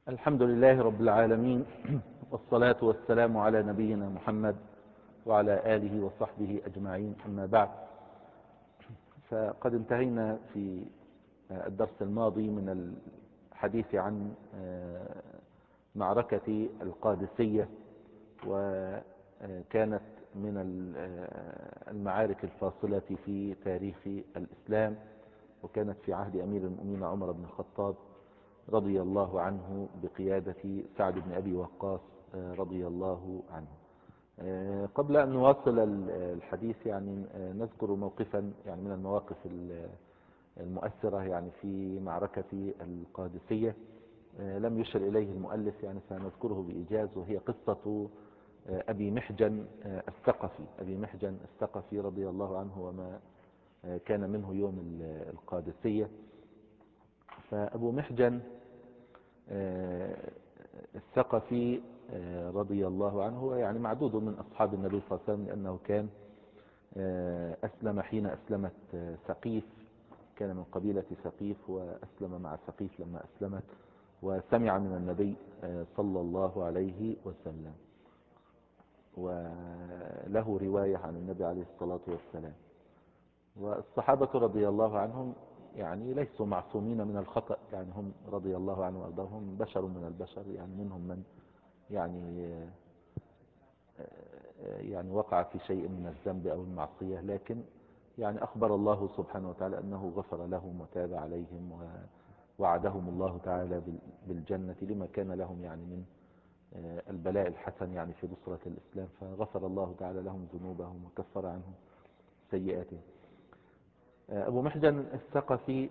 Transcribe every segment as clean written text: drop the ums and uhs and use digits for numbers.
الحمد لله رب العالمين، والصلاة والسلام على نبينا محمد وعلى آله وصحبه أجمعين، أما بعد. فقد انتهينا في الدرس الماضي من الحديث عن معركة القادسية، وكانت من المعارك الفاصلة في تاريخ الإسلام، وكانت في عهد أمير المؤمنين عمر بن الخطاب رضي الله عنه بقيادة سعد بن أبي وقاص رضي الله عنه. قبل أن نواصل الحديث نذكر موقفا من المواقف المؤثرة في معركة القادسية لم يشر إليه المؤلف، سنذكره بإيجاز، وهي قصة أبي محجن الثقفي. أبي محجن الثقفي رضي الله عنه وما كان منه يوم القادسية. فأبو محجن الثقفي رضي الله عنه هو معدود من أصحاب النبي صلى الله عليه وسلم، لأنه كان أسلم حين أسلمت ثقيف، كان من قبيلة ثقيف، وأسلم مع ثقيف لما أسلمت، وسمع من النبي صلى الله عليه وسلم، وله رواية عن النبي عليه الصلاة والسلام. والصحابة رضي الله عنهم ليسوا معصومين من الخطأ، هم رضي الله عنهم وأرضاهم بشر من البشر، منهم من وقع في شيء من الذنب أو المعصية، لكن أخبر الله سبحانه وتعالى أنه غفر لهم وتاب عليهم، ووعدهم الله تعالى بالجنة لما كان لهم من البلاء الحسن في نصرة الإسلام، فغفر الله تعالى لهم ذنوبهم وكفر عنهم سيئاتهم. أبو محجن الثقفي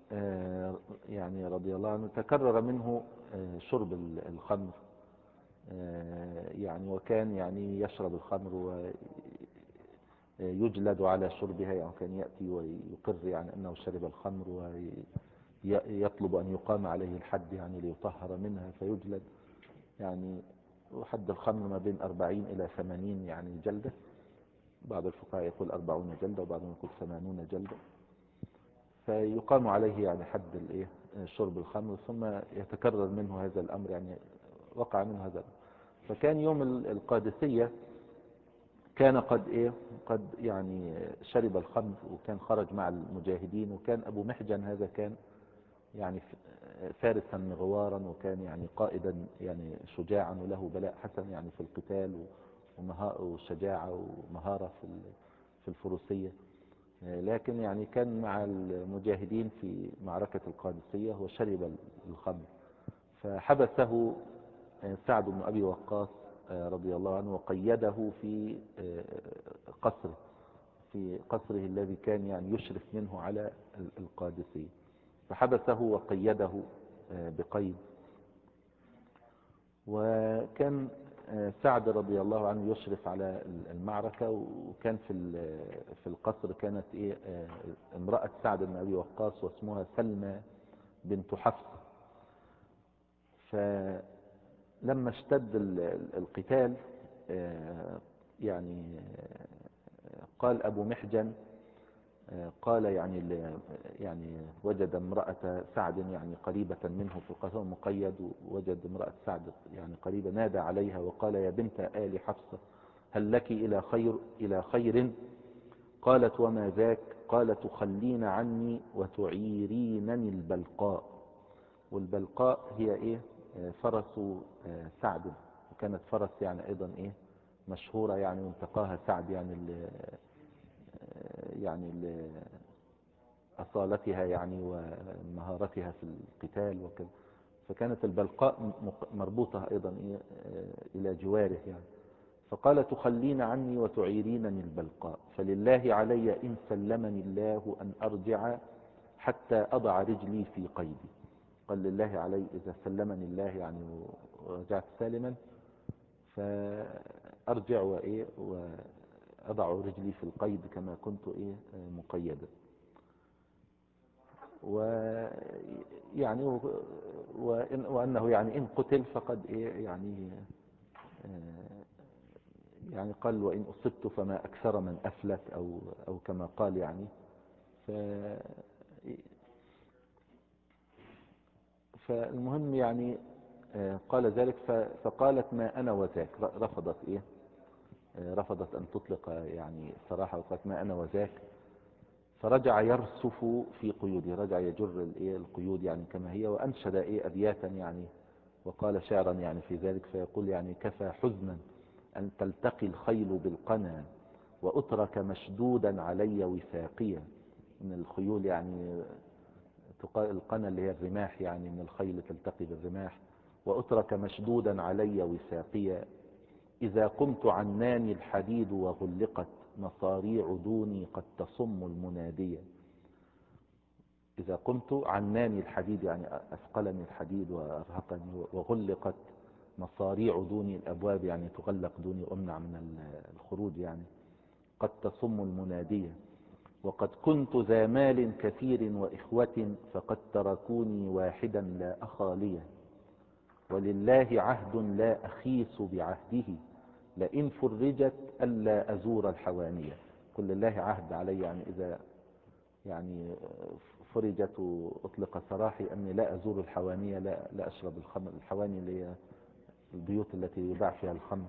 رضي الله عنه تكرر منه شرب الخمر، وكان يشرب الخمر ويجلد على شربها، كان يأتي ويقر أنه شرب الخمر، ويطلب أن يقام عليه الحد ليطهر منها فيجلد. وحد الخمر ما بين 40 إلى 80 جلدة، بعض الفقهاء يقول 40 جلدة وبعضهم يقول 80 جلدة، فيقام عليه حد شرب الخمر، ثم يتكرر منه هذا الأمر، وقع منه هذا الأمر. فكان يوم القادسية كان قد شرب الخمر، وكان خرج مع المجاهدين، وكان أبو محجن هذا كان فارسا مغوارا، وكان قائدا شجاعا، وله بلاء حسن في القتال وشجاعة ومهارة في الفروسية، لكن كان مع المجاهدين في معركة القادسية وشرب الخمر، فحبسه سعد بن أبي وقاص رضي الله عنه، وقيده في قصره الذي كان يشرف منه على القادسية، فحبسه وقيده بقيد. وكان سعد رضي الله عنه يشرف على المعركة، وكان في القصر كانت امرأة سعد بن أبي وقاص، واسمها سلمى بنت حفص. فلما اشتد القتال قال أبو محجن، قال وجد امرأة سعد قريبة منه في القصر مقيد، ووجد امرأة سعد قريبة، نادى عليها وقال: يا بنت آل حفصة، هل لك إلى خير؟ قالت: وما ذاك؟ قال: تخلين عني وتعيرينني البلقاء. والبلقاء هي فرس سعد، وكانت فرس أيضا مشهورة، وانتقاها سعد أصالتها ومهارتها في القتال وكذا، فكانت البلقاء مربوطة أيضا إلى جواره فقال: تخلين عني وتعيرينني البلقاء، فلله علي إن سلمني الله أن أرجع حتى أضع رجلي في قيدي. قال: لله علي إذا سلمني الله ورجعت سالما، فأرجع وأضع رجلي في القيد كما كنت مقيدا. وأنه إن قتل فقد قال: وإن أصبت فما أكثر من أفلت، أو كما قال فالمهم قال ذلك فقالت ما أنا وذاك، رفضت إيه، رفضت أن تطلق يعني صراحة، وقالت ما أنا وذاك. فرجع يرسف في قيوده، رجع يجر القيود يعني كما هي، وأنشد أبياتا يعني، وقال شعرا يعني في ذلك، فيقول يعني كفى حزنا أن تلتقي الخيل بالقنا وأترك مشدودا علي وثاقيا. من الخيول يعني القنا اللي هي الرماح، يعني من الخيل تلتقي بالرماح. وأترك مشدودا علي وثاقيا، إذا قمت عناني الحديد وغلقت مصاريع دوني قد تصم المنادية. إذا قمت عناني الحديد يعني أثقلني الحديد وأرهقني، وغلقت مصاريع دوني، الأبواب يعني تغلق دوني وأمنع من الخروج يعني، قد تصم المنادية. وقد كنت ذا مال كثير وإخوة فقد تركوني واحدا لا أخا لي، ولله عهد لا أخيس بعهده، لئن فرجت ألا أزور الحوانية. كل الله عهد علي يعني إذا يعني فرجت وأطلق سراحي أني لا أزور الحوانية، لا أشرب الخمر. الحواني اللي هي البيوت التي يباع فيها الخمر.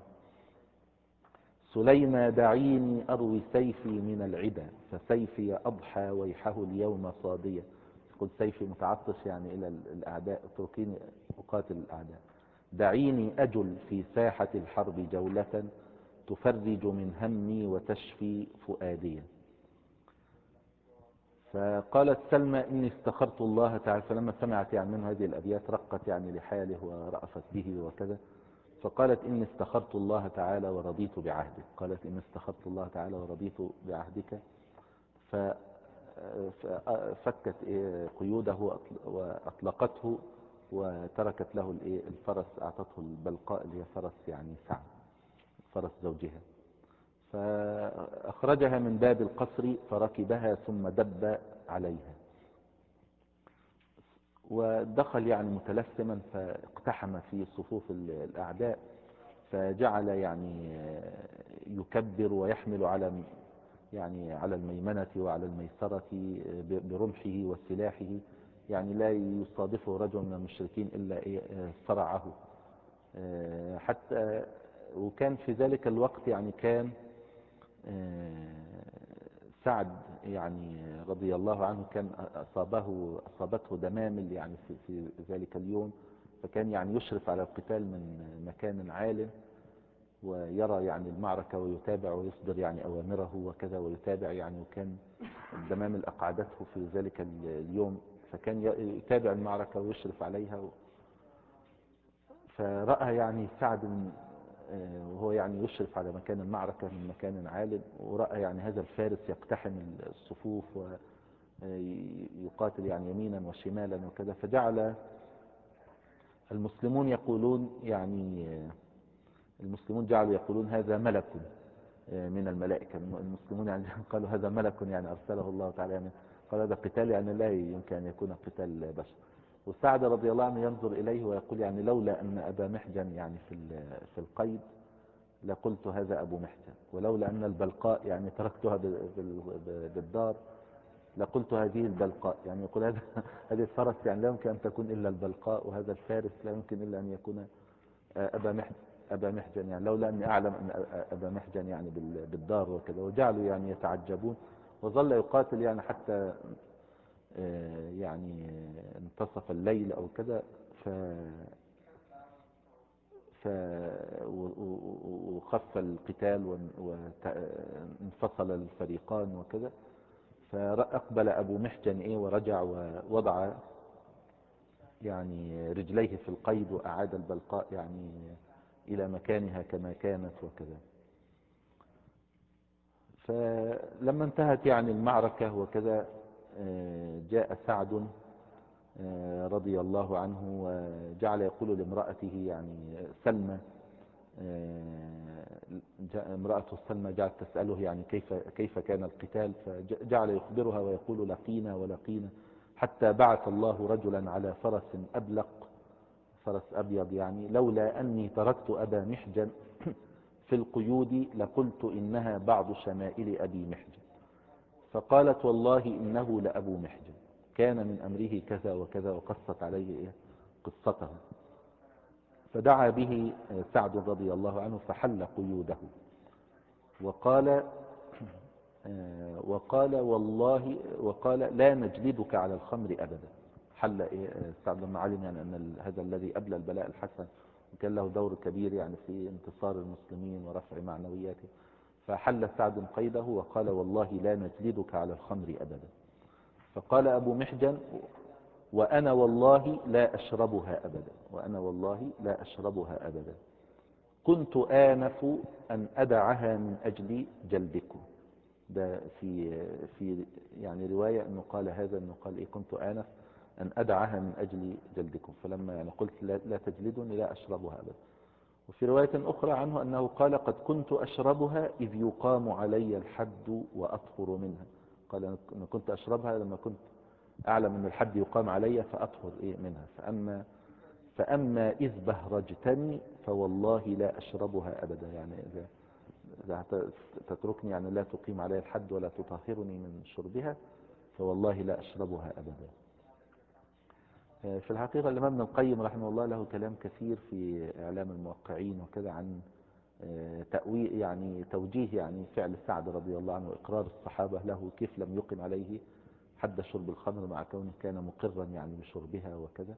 سليما دعيني أروي سيفي من العدا، فسيفي أضحى ويحه اليوم صادية. قل سيفي متعطش يعني إلى الأعداء، اتركيني أقاتل الأعداء. دعيني أجل في ساحة الحرب جولة، تفرج من همي وتشفي فؤاديا. فقالت سلمى إني استخرت الله تعالى، فلما سمعت يعني منه هذه الأبيات رقت يعني لحاله ورأفت به وكذا، فقالت إني استخرت الله تعالى ورضيت بعهدك. قالت إني استخرت الله تعالى ورضيت بعهدك، ففكت قيوده وأطلقته، وتركت له الفرس، أعطته البلقاء اللي هي فرس يعني سعد، فرس زوجها. فأخرجها من باب القصر فركبها ثم دب عليها، ودخل يعني متلثما، فاقتحم في صفوف الأعداء، فجعل يعني يكبر ويحمل على يعني على الميمنة وعلى الميسرة برمحه وسلاحه، يعني لا يصادفه رجل من المشركين إلا صرعه. حتى وكان في ذلك الوقت يعني كان سعد يعني رضي الله عنه كان أصابته دمامل يعني في ذلك اليوم، فكان يعني يشرف على القتال من مكان عال، ويرى يعني المعركة ويتابع ويصدر يعني أوامره وكذا ويتابع يعني، وكان الدمامل أقعدته في ذلك اليوم، فكان يتابع المعركة ويشرف عليها. فرأى يعني سعد وهو يعني يشرف على مكان المعركة من مكان عال، ورأى يعني هذا الفارس يقتحم الصفوف ويقاتل يعني يمينا وشمالا وكذا، فجعل المسلمون يقولون يعني المسلمون جعلوا يقولون هذا ملك من الملائكة. المسلمون يعني قالوا هذا ملك يعني أرسله الله تعالى، يعني قال هذا قتال يعني لا يمكن أن يكون قتال بشر. وسعد رضي الله عنه ينظر إليه ويقول يعني لولا أن أبا محجن يعني في القيد لقلت هذا أبو محجن، ولولا أن البلقاء يعني تركتها بالدار لقلت هذه البلقاء. يعني يقول هذه الفرس يعني لا يمكن أن تكون إلا البلقاء، وهذا الفارس لا يمكن إلا أن يكون أبا محجن، يعني لولا أني أعلم أن أبا محجن يعني بالدار وكذا. وجعلوا يعني يتعجبون، وظل يقاتل يعني حتى يعني انتصف الليل أو كذا، وخف القتال وانفصل الفريقان وكذا. فأقبل أبو محجن ورجع ووضع يعني رجليه في القيد، وأعاد البلقاء يعني إلى مكانها كما كانت وكذا. فلما انتهت يعني المعركة وكذا، جاء سعد رضي الله عنه وجعل يقول لامرأته يعني سلمى، امرأته سلمى جعلت تسأله يعني كيف كان القتال، فجعل يخبرها ويقول لقينا ولقينا، حتى بعث الله رجلا على فرس أبلق، فرس أبيض يعني، لولا أني تركت أبا محجن في القيود لقلت إنها بعض شمائل أبي محجن. فقالت والله إنه لأبو محجن، كان من أمره كذا وكذا، وقصت عليه قصته. فدعا به سعد رضي الله عنه فحل قيوده وقال وقال لا نجلدك على الخمر أبدا. حل سعد لما علم يعني أن هذا الذي أبلى البلاء الحسن وكان له دور كبير يعني في انتصار المسلمين ورفع معنوياته، فحل سعد قيده وقال والله لا نجلدك على الخمر أبدا. فقال أبو محجن وأنا والله لا أشربها أبدا، وأنا والله لا أشربها أبدا، كنت آنف أن أدعها من أجل جلدكم. ده في يعني رواية أنه قال هذا، أنه قال إيه كنت آنف أن أدعها من أجل جلدكم، فلما يعني قلت لا تجلدني لا أشربها أبدا. وفي رواية أخرى عنه أنه قال قد كنت أشربها إذ يقام علي الحد وأطهر منها. قال أنا كنت أشربها لما كنت أعلم أن الحد يقام علي فأطهر منها، فأما إذ بهرجتني فوالله لا أشربها أبدا. يعني إذا تتركني يعني لا تقيم علي الحد ولا تطهرني من شربها فوالله لا أشربها أبدا. في الحقيقة الإمام ابن القيم رحمه الله له كلام كثير في إعلام الموقعين وكذا عن تأويل يعني توجيه يعني فعل سعد رضي الله عنه وإقرار الصحابة له كيف لم يقم عليه حد شرب الخمر مع كونه كان مقرا يعني بشربها وكذا.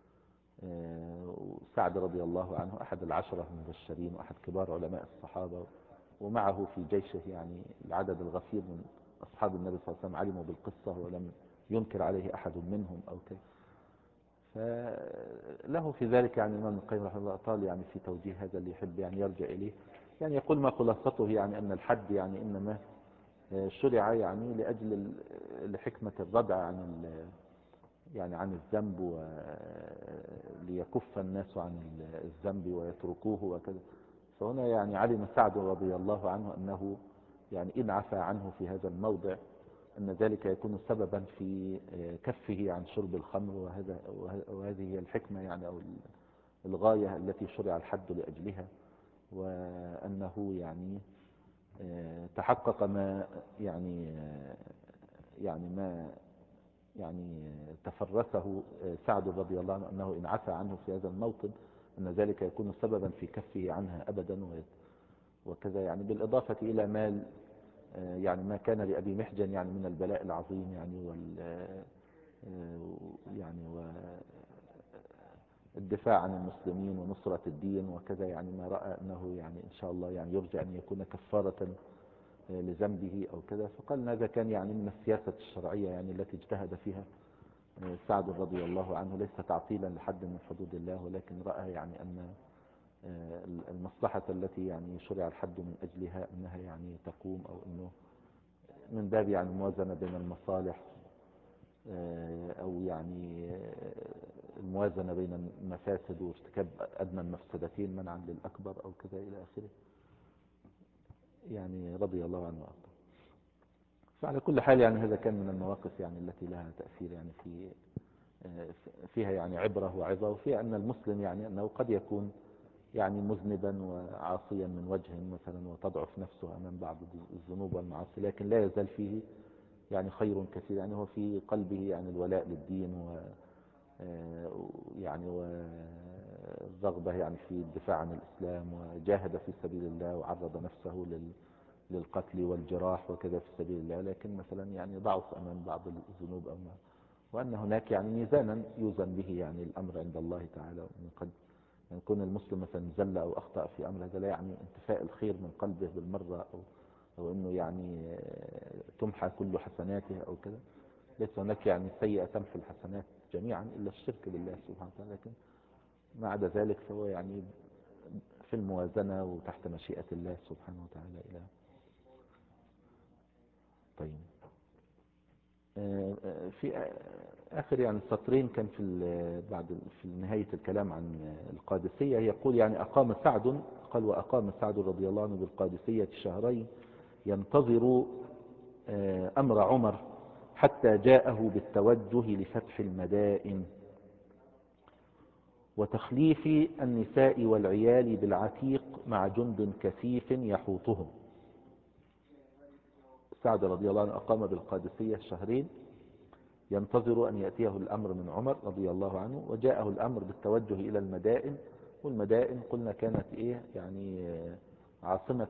سعد رضي الله عنه أحد العشرة المبشرين وأحد كبار علماء الصحابة، ومعه في جيشه يعني العدد الغفير من أصحاب النبي صلى الله عليه وسلم علموا بالقصة ولم ينكر عليه أحد منهم أو كذا. فله في ذلك يعني الإمام ابن القيم رحمه الله طال يعني في توجيه هذا اللي يحب يعني يرجع إليه. يعني يقول ما خلاصته يعني أن الحد يعني إنما شرع يعني لأجل لحكمة الردع عن الذنب وليكف الناس عن الذنب ويتركوه وكذا. فهنا يعني علم سعد رضي الله عنه أنه يعني إن عفى عنه في هذا الموضع أن ذلك يكون سببا في كفه عن شرب الخمر، وهذه هي الحكمة يعني أو الغاية التي شرع الحد لأجلها، وأنه يعني تحقق ما يعني تفرسه سعد رضي الله عنه أنه إن عفى عنه في هذا الموطن أن ذلك يكون سببا في كفه عنها أبدا وكذا. يعني بالإضافة إلى ما كان لأبي محجن يعني من البلاء العظيم والدفاع عن المسلمين ونصرة الدين وكذا، يعني ما رأى أنه يعني إن شاء الله يعني يرجى أن يكون كفارة لذنبه أو كذا. فقال هذا كان يعني من السياسة الشرعية يعني التي اجتهد فيها سعد رضي الله عنه، ليس تعطيلا لحد من حدود الله، ولكن رأى يعني أن المصلحة التي يعني شرع الحد من أجلها أنها يعني تقوم، أو أنه من باب يعني الموازنة بين المصالح، أو يعني الموازنة بين المفاسد وارتكاب أدنى المفسدتين منعا للأكبر أو كذا إلى آخره، يعني رضي الله عنه وأرضاه. فعلى كل حال يعني هذا كان من المواقف يعني التي لها تأثير يعني فيها يعني عبرة وعظة، وفيها أن المسلم يعني أنه قد يكون يعني مذنبا وعاصيا من وجه مثلا وتضعف نفسه أمام بعض الذنوب والمعاصي، لكن لا يزال فيه يعني خير كثير. يعني هو في قلبه يعني الولاء للدين يعني والرغبة يعني في الدفاع عن الإسلام، وجاهد في سبيل الله وعرض نفسه للقتل والجراح وكذا في سبيل الله، لكن مثلا يعني ضعف أمام بعض الذنوب أو ما، وأن هناك يعني ميزانا يوزن به يعني الأمر عند الله تعالى. وأن قد يكون المسلم مثلا زل أو أخطأ في أمر، هذا لا يعني انتفاء الخير من قلبه بالمرة، أو أنه يعني تمحى كل حسناته أو كذا. ليس هناك يعني سيئة تمحو الحسنات جميعا إلا الشرك بالله سبحانه وتعالى، لكن ما عدا ذلك فهو يعني في الموازنة وتحت مشيئة الله سبحانه وتعالى إلى. طيب في آخر يعني سطرين كان في نهاية الكلام عن القادسية يقول يعني وأقام سعد رضي الله عنه بالقادسية شهرين ينتظر أمر عمر حتى جاءه بالتوجه لفتح المدائن وتخليف النساء والعيال بالعتيق مع جند كثيف يحوطهم. سعد رضي الله عنه أقام بالقادسية شهرين ينتظر أن يأتيه الأمر من عمر رضي الله عنه، وجاءه الأمر بالتوجه إلى المدائن والمدائن قلنا كانت ايه يعني عاصمة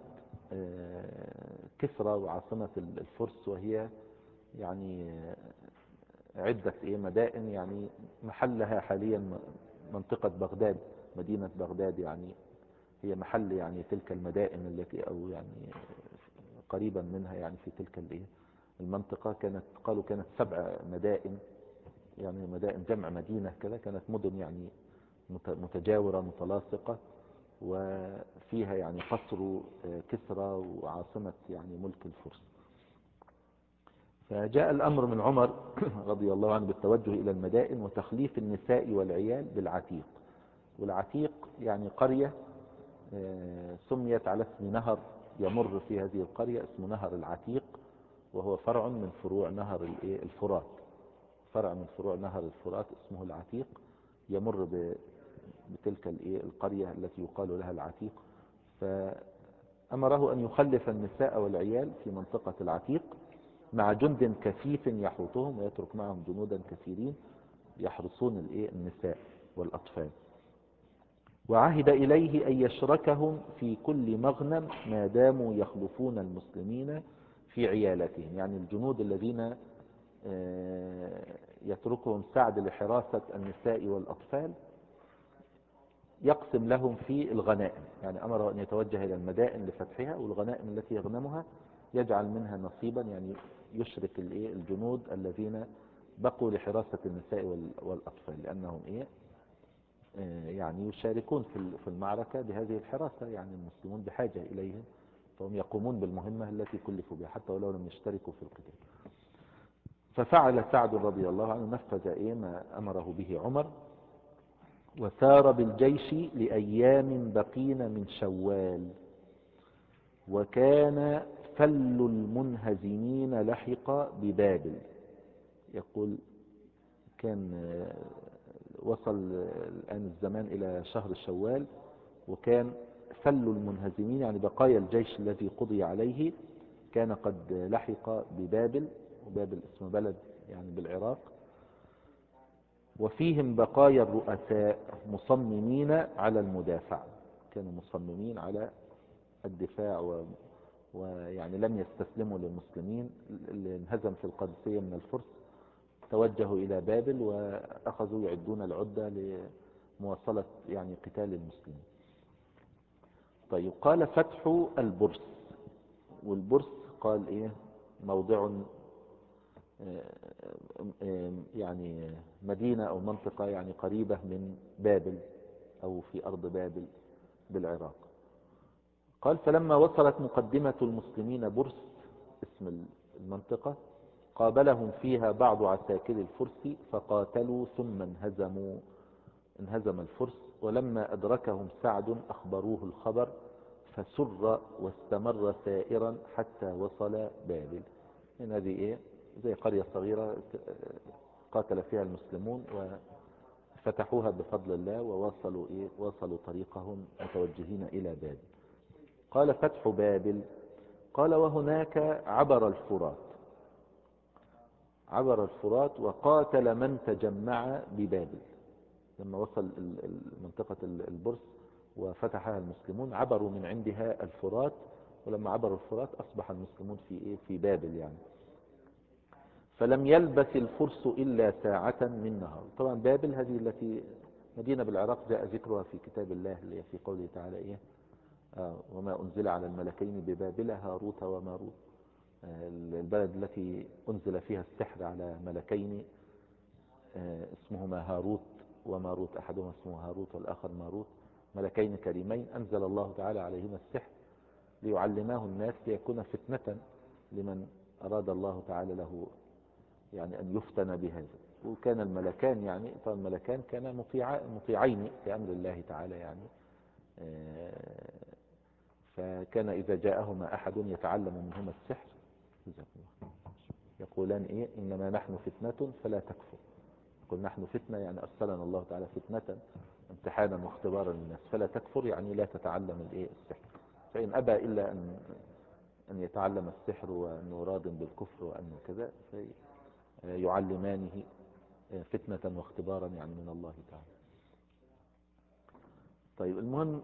كسرى وعاصمة الفرس، وهي يعني عدة ايه مدائن، يعني محلها حاليا منطقة بغداد، مدينة بغداد يعني هي محل يعني تلك المدائن التي او يعني قريبا منها يعني في تلك الايه المنطقة. قالوا كانت 7 مدائن، يعني مدائن جمع مدينة كذا، كانت مدن يعني متجاورة متلاصقة، وفيها يعني قصر كسرى وعاصمة يعني ملك الفرس. فجاء الأمر من عمر رضي الله عنه بالتوجه إلى المدائن وتخليف النساء والعيال بالعتيق. والعتيق يعني قرية سميت على اسم نهر يمر في هذه القرية اسمه نهر العتيق، وهو فرع من فروع نهر الفرات، فرع من فروع نهر الفرات اسمه العتيق، يمر بتلك القرية التي يقال لها العتيق. فأمره أن يخلف النساء والعيال في منطقة العتيق مع جند كثيف يحوطهم، ويترك معهم جنودا كثيرين يحرسون النساء والأطفال. وعهد إليه أن يشركهم في كل مغنم ما داموا يخلفون المسلمين في عيالتهم، يعني الجنود الذين يتركهم سعد لحراسة النساء والأطفال يقسم لهم في الغنائم، يعني أمر أن يتوجه إلى المدائن لفتحها، والغنائم التي يغنمها يجعل منها نصيبا، يعني يشرك الجنود الذين بقوا لحراسة النساء والأطفال، لأنهم يعني يشاركون في المعركة بهذه الحراسة، يعني المسلمون بحاجة إليهم، فهم يقومون بالمهمة التي كلفوا بها حتى ولو لم يشتركوا في القتال. ففعل سعد رضي الله عنه، نفذ ما أمره به عمر، وسار بالجيش لأيام بقين من شوال، وكان فل المنهزمين لحق ببابل. يقول كان وصل الآن الزمان إلى شهر شوال، وكان فل المنهزمين يعني بقايا الجيش الذي قضي عليه كان قد لحق ببابل، وبابل اسم بلد يعني بالعراق، وفيهم بقايا الرؤساء مصممين على المدافع، كانوا مصممين على الدفاع ويعني لم يستسلموا للمسلمين. اللي انهزم في القادسية من الفرس توجهوا إلى بابل وأخذوا يعدون العدة لمواصلة يعني قتال المسلمين. طيب قال فتح البرس، والبرس قال موضع يعني مدينة أو منطقة يعني قريبة من بابل أو في أرض بابل بالعراق. قال فلما وصلت مقدمة المسلمين برس اسم المنطقة قابلهم فيها بعض عساكر الفرس فقاتلوا ثم انهزم الفرس، ولما أدركهم سعد أخبروه الخبر فسر واستمر سائرا حتى وصل بابل. يعني هذه زي قرية صغيرة قاتل فيها المسلمون وفتحوها بفضل الله، ووصلوا طريقهم متوجهين إلى بابل. قال فتح بابل، قال وهناك عبر الفرات وقاتل من تجمع ببابل. لما وصل منطقة البرس وفتحها المسلمون عبروا من عندها الفرات، ولما عبروا الفرات أصبح المسلمون في بابل يعني. فلم يلبث الفرس إلا ساعة من نهار. طبعا بابل هذه التي مدينة بالعراق جاء ذكرها في كتاب الله اللي في قوله تعالى وما أنزل على الملكين ببابل هاروت وماروت، البلد التي أنزل فيها السحر على ملكين اسمهما هاروت وماروت، أحدهما اسمه هاروت والآخر ماروت، ملكين كريمين أنزل الله تعالى عليهما السحر ليعلماه الناس ليكون فتنة لمن أراد الله تعالى له يعني أن يفتن بهذا. وكان الملكان يعني فالملكان كانا مطيعين لأمر الله تعالى يعني، فكان إذا جاءهما أحد يتعلم منهما السحر يقولان إنما نحن فتنة فلا تكفر. يقول نحن فتنة يعني أرسلنا الله تعالى فتنة امتحانا واختبارا للناس، فلا تكفر يعني لا تتعلم السحر. فإن أبى إلا أن يتعلم السحر وأنه راض بالكفر وأنه كذا فيعلمانه فتنة واختبارا يعني من الله تعالى. طيب المهم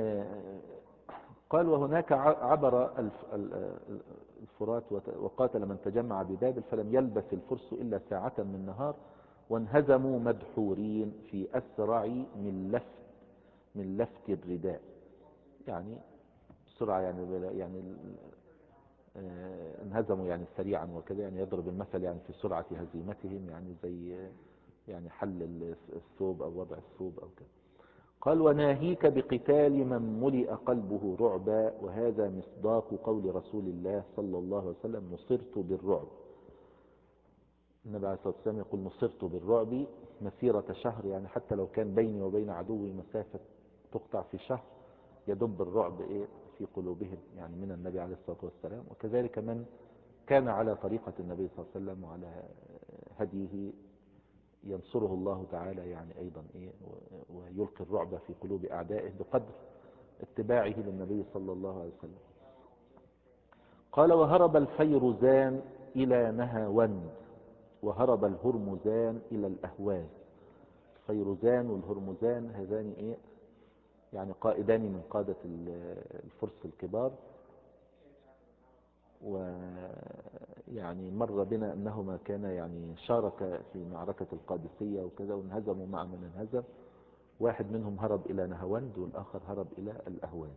قال وهناك عبر الفرات وقاتل من تجمع ببابل فلم يلبث الفرس إلا ساعة من نهار وانهزموا مدحورين في أسرع من لفت الرداء. يعني بسرعة يعني انهزموا يعني سريعا وكذا، يعني يضرب المثل يعني في سرعة هزيمتهم، يعني زي يعني حل الثوب أو وضع الثوب أو كذا. قال وناهيك بقتال من ملئ قلبه رعبا، وهذا مصداق قول رسول الله صلى الله عليه وسلم نصرت بالرعب. النبي عليه الصلاة والسلام يقول نصرت بالرعب مسيرة شهر، يعني حتى لو كان بيني وبين عدوي مسافة تقطع في شهر يدب الرعب في قلوبهم يعني من النبي عليه الصلاة والسلام. وكذلك من كان على طريقة النبي صلى الله عليه وسلم وعلى هديه ينصره الله تعالى يعني أيضا ويلقي الرعب في قلوب أعدائه بقدر اتباعه للنبي صلى الله عليه وسلم. قال وهرب الفيرزان إلى نهاوند وهرب الهرمزان إلى الأهواز. الفيرزان والهرمزان هذان يعني قائدان من قادة الفرس الكبار، ويعني مر بنا أنهما كان يعني شارك في معركة القادسية وكذا وانهزموا مع من انهزم. واحد منهم هرب إلى نهاوند والآخر هرب إلى الأهواز.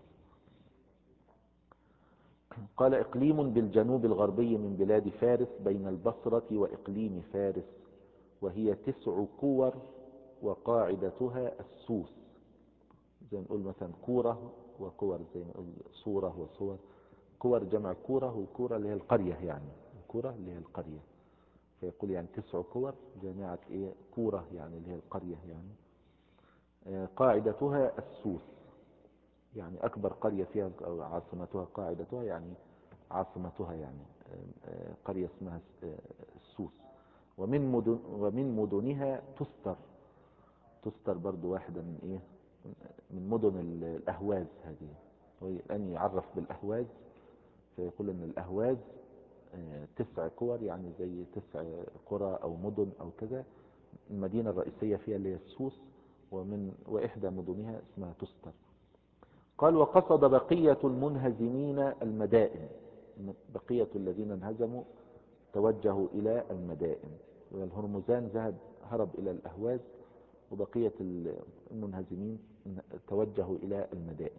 قال إقليم بالجنوب الغربي من بلاد فارس بين البصرة وإقليم فارس، وهي 9 كور وقاعدتها السوس. زي ما نقول مثلا كورة وكور، زي ما نقول صورة وصور. كور جمع كورة، والكورة اللي هي القرية، يعني الكورة اللي هي القرية، فيقول يعني 9 كور جامعة كورة يعني اللي هي القرية يعني. قاعدتها السوس، يعني أكبر قرية فيها أو عاصمتها قاعدتها يعني عاصمتها يعني قرية اسمها السوس. ومن مدنها تستر برضو واحدة من مدن الأهواز هذه. الآن يعرف بالأهواز فيقول أن الأهواز 9 كور يعني زي 9 قرى أو مدن أو كذا. المدينة الرئيسية فيها اللي هي السوس، وإحدى مدنها اسمها تستر. قال وقصد بقية المنهزمين المدائن. بقية الذين انهزموا توجهوا إلى المدائن، والهرمزان هرب إلى الأهواز، وبقية المنهزمين توجهوا إلى المدائن.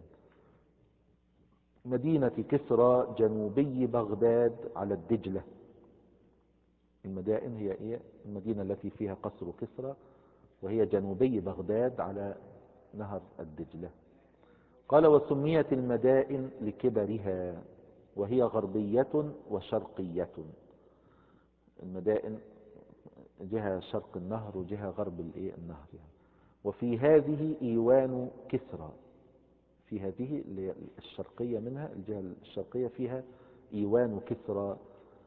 مدينة كسرى جنوبي بغداد على الدجلة. المدائن هي المدينة التي فيها قصر كسرى، وهي جنوبي بغداد على نهر الدجلة. قال وسميت المدائن لكبرها، وهي غربية وشرقية. المدائن جهة شرق النهر وجهة غرب النهر يعني. وفي هذه إيوان كسرى، في هذه الشرقية منها الجهة الشرقية فيها إيوان كسرى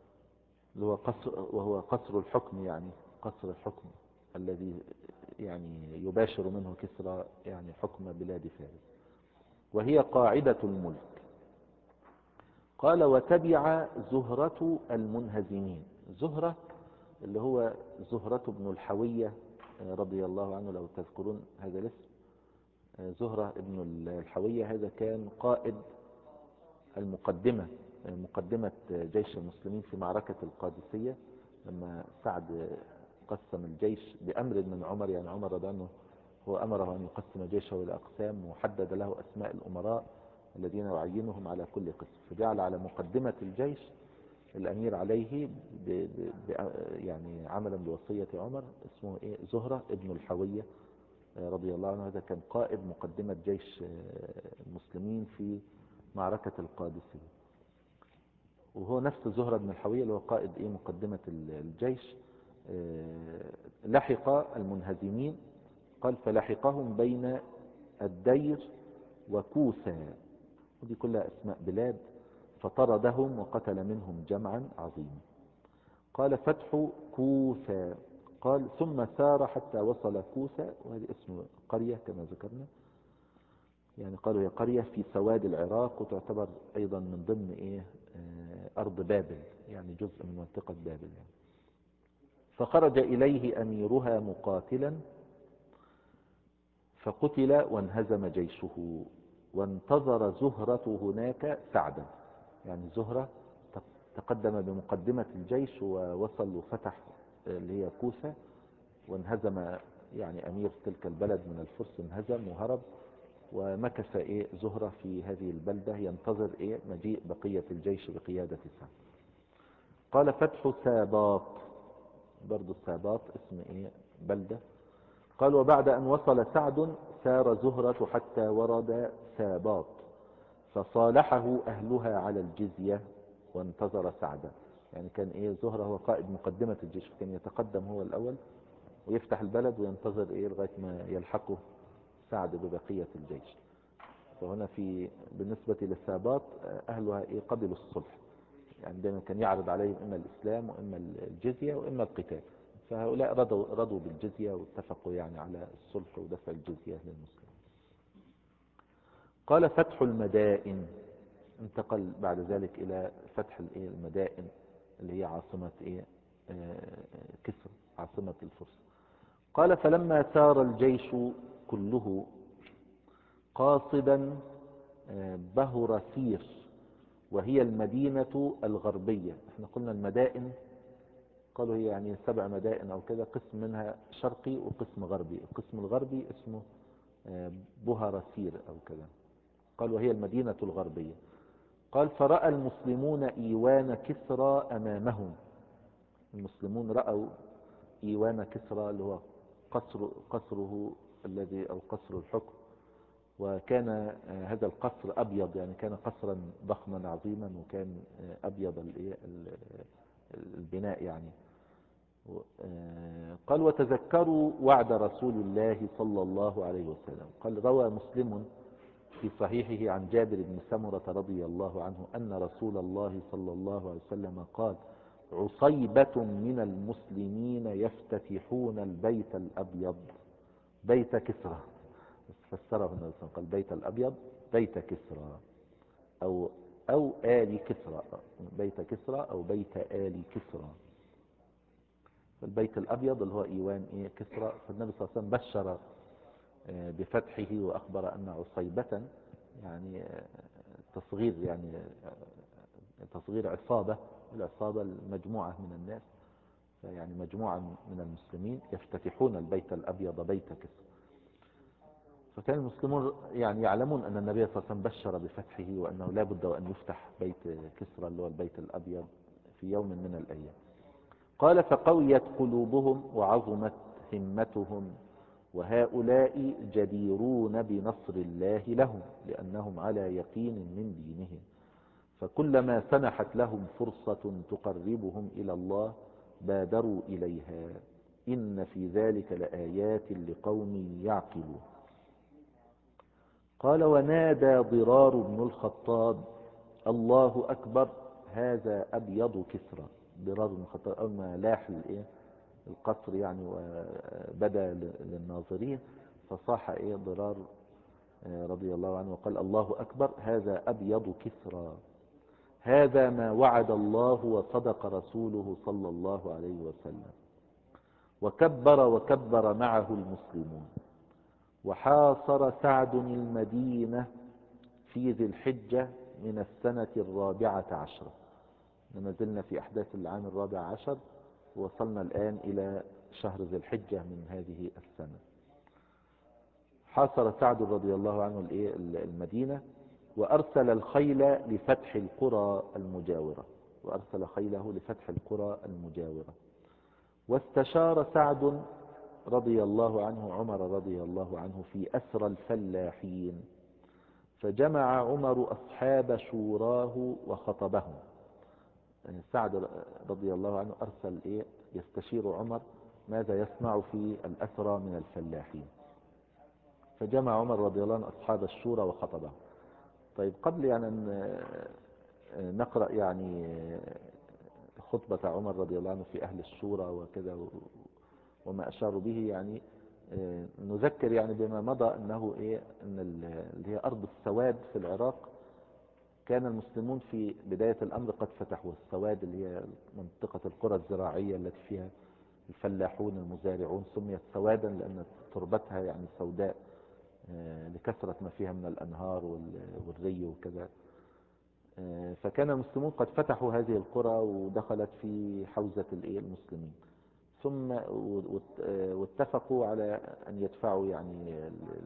وهو قصر الحكم، يعني قصر الحكم الذي يعني يباشر منه كسرى يعني حكم بلاد فارس، وهي قاعدة الملك. قال وتبع زهرة المنهزمين. زهرة اللي هو زهرة بن الحوية رضي الله عنه، لو تذكرون هذا الاسم. زهرة بن الحوية هذا كان قائد مقدمة جيش المسلمين في معركة القادسية، لما سعد قسم الجيش بأمر من عمر، يعني عمر رضي عنه هو أمره أن يقسم جيشه إلى أقسام، وحدد له أسماء الأمراء الذين يعينهم على كل قسم، فجعل على مقدمة الجيش الأمير عليه يعني عملا بوصية عمر اسمه زهرة ابن الحوية رضي الله عنه. هذا كان قائد مقدمة جيش المسلمين في معركة القادسية، وهو نفس زهرة بن الحوية اللي هو قائد مقدمة الجيش. لحق المنهزمين، قال فلحقهم بين الدير وكوسا، ودي كلها أسماء بلاد، فطردهم وقتل منهم جمعا عظيما. قال فتح كوسا. قال ثم سار حتى وصل كوسا، وهذه اسم قرية كما ذكرنا، يعني قالوا هي قرية في سواد العراق، وتعتبر أيضا من ضمن أرض بابل، يعني جزء من منطقة بابل يعني. فخرج إليه أميرها مقاتلا فقتل وانهزم جيشه، وانتظر زهرة هناك سعدا. يعني زهرة تقدم بمقدمة الجيش ووصل وفتح اللي هي كوسة، وانهزم يعني أمير تلك البلد من الفرس، انهزم وهرب، ومكث زهرة في هذه البلدة ينتظر مجيء بقية الجيش بقيادة سعد. قال فتح ساباط، برضو ساباط اسم بلدة. قال وبعد أن وصل سعد سار زهرة حتى ورد ساباط، فصالحه أهلها على الجزية وانتظر سعدا. يعني كان زهرة هو قائد مقدمة الجيش، كان يتقدم هو الأول ويفتح البلد وينتظر لغاية ما يلحقه سعد ببقية الجيش. فهنا بالنسبة لساباط أهلها قبلوا الصلح، يعني دائما كان يعرض عليهم إما الإسلام وإما الجزية وإما القتال، فهؤلاء رضوا بالجزية واتفقوا يعني على الصلح ودفع الجزية للمسلمين. قال فتح المدائن، انتقل بعد ذلك إلى فتح المدائن اللي هي عاصمة كسرى، عاصمة الفرس. قال فلما سار الجيش كله قاصدا بهرسير، وهي المدينة الغربية. احنا قلنا المدائن قالوا هي يعني 7 مدائن او كذا، قسم منها شرقي وقسم غربي. القسم الغربي اسمه بهرسير او كذا. قال وهي المدينة الغربية. قال فرأى المسلمون إيوان كسرى أمامهم. المسلمون رأوا إيوان كسرى اللي هو قصره الذي أو قصر الحكم، وكان هذا القصر أبيض، يعني كان قصرا ضخما عظيما، وكان أبيض البناء يعني. قال وتذكروا وعد رسول الله صلى الله عليه وسلم. قال روى مسلم في صحيحه عن جابر بن سمرة رضي الله عنه أن رسول الله صلى الله عليه وسلم قال عصيبة من المسلمين يفتتحون البيت الأبيض، بيت كسرى، فسره النبي صلى الله عليه وسلم قال بيت الأبيض بيت كسرى أو آل كسرى، بيت كسرى أو بيت آل كسرى. البيت الأبيض اللي هو إيوان كسرى. فالنبي صلى الله عليه وسلم بشر بفتحه وأخبر أن عصيبة يعني تصغير، يعني تصغير عصابة، العصابة المجموعة من الناس، يعني مجموعة من المسلمين يفتتحون البيت الأبيض بيت كسرى. فكان المسلمون يعني يعلمون أن النبي صلى الله عليه وسلم بشر بفتحه، وأنه لا بد وأن يفتح بيت كسرى اللي هو البيت الأبيض في يوم من الأيام. قال فقويت قلوبهم وعظمت همتهم، وهؤلاء جديرون بنصر الله لهم لأنهم على يقين من دينهم، فكلما سنحت لهم فرصة تقربهم إلى الله بادروا إليها، إن في ذلك لآيات لقوم يعقلون. قال ونادى ضرار بن الخطاب الله أكبر هذا أبيض كسرى. ضرار بن الخطاب أول ما لاح القصر يعني وبدا للناظرين، فصاح ضرار رضي الله عنه وقال الله أكبر هذا أبيض كسرى، هذا ما وعد الله وصدق رسوله صلى الله عليه وسلم. وكبر معه المسلمون. وحاصر سعد المدينة في ذي الحجة من السنة 14. ما زلنا في أحداث العام 14، وصلنا الآن إلى شهر ذي الحجة من هذه السنة. حاصر سعد رضي الله عنه المدينة، وأرسل الخيل لفتح القرى المجاورة، وأرسل خيله لفتح القرى المجاورة. واستشار سعد رضي الله عنه عمر رضي الله عنه في أسرى الفلاحين، فجمع عمر أصحاب شوراه وخطبهم. سعد رضي الله عنه أرسل يستشير عمر ماذا يصنع في الأسرى من الفلاحين، فجمع عمر رضي الله عنه أصحاب الشورى وخطبهم. طيب قبل يعني أن نقرأ يعني خطبة عمر رضي الله عنه في أهل الشورى وكذا وما أشار به، يعني نذكر يعني بما مضى أنه أن اللي هي أرض السواد في العراق، كان المسلمون في بداية الأمر قد فتحوا السواد اللي هي منطقة القرى الزراعية التي فيها الفلاحون المزارعون، سميت سوادا لأن تربتها يعني سوداء لكثرة ما فيها من الأنهار والري وكذا. فكان المسلمون قد فتحوا هذه القرى ودخلت في حوزة المسلمين، ثم واتفقوا على أن يدفعوا يعني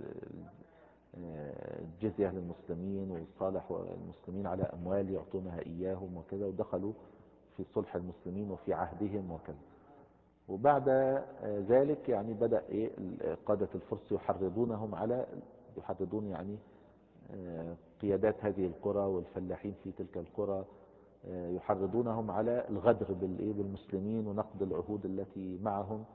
الجزية للمسلمين، وصالحوا المسلمين على أموال يعطونها إياهم وكذا، ودخلوا في صلح المسلمين وفي عهدهم وكذا. وبعد ذلك يعني بدأ قادة الفرس يحرضون يعني قيادات هذه القرى والفلاحين في تلك القرى، يحرضونهم على الغدر بالمسلمين ونقض العهود التي معهم.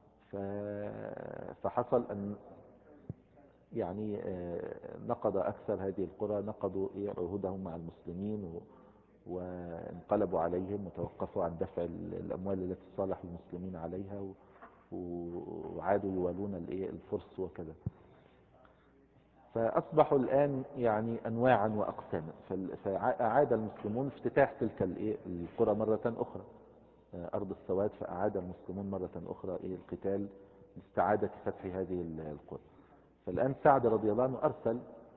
فحصل أن يعني نقض أكثر هذه القرى، نقضوا عهودهم مع المسلمين وانقلبوا عليهم وتوقفوا عن دفع الأموال التي صالح المسلمين عليها، وعادوا يوالون الفرس وكذا. فأصبحوا الآن يعني أنواعا وأقساما. فأعاد المسلمون افتتاح تلك القرى مرة أخرى، أرض السواد، فأعاد المسلمون مرة أخرى القتال لاستعادة فتح هذه القرى. فالآن سعد رضي الله عنه أرسل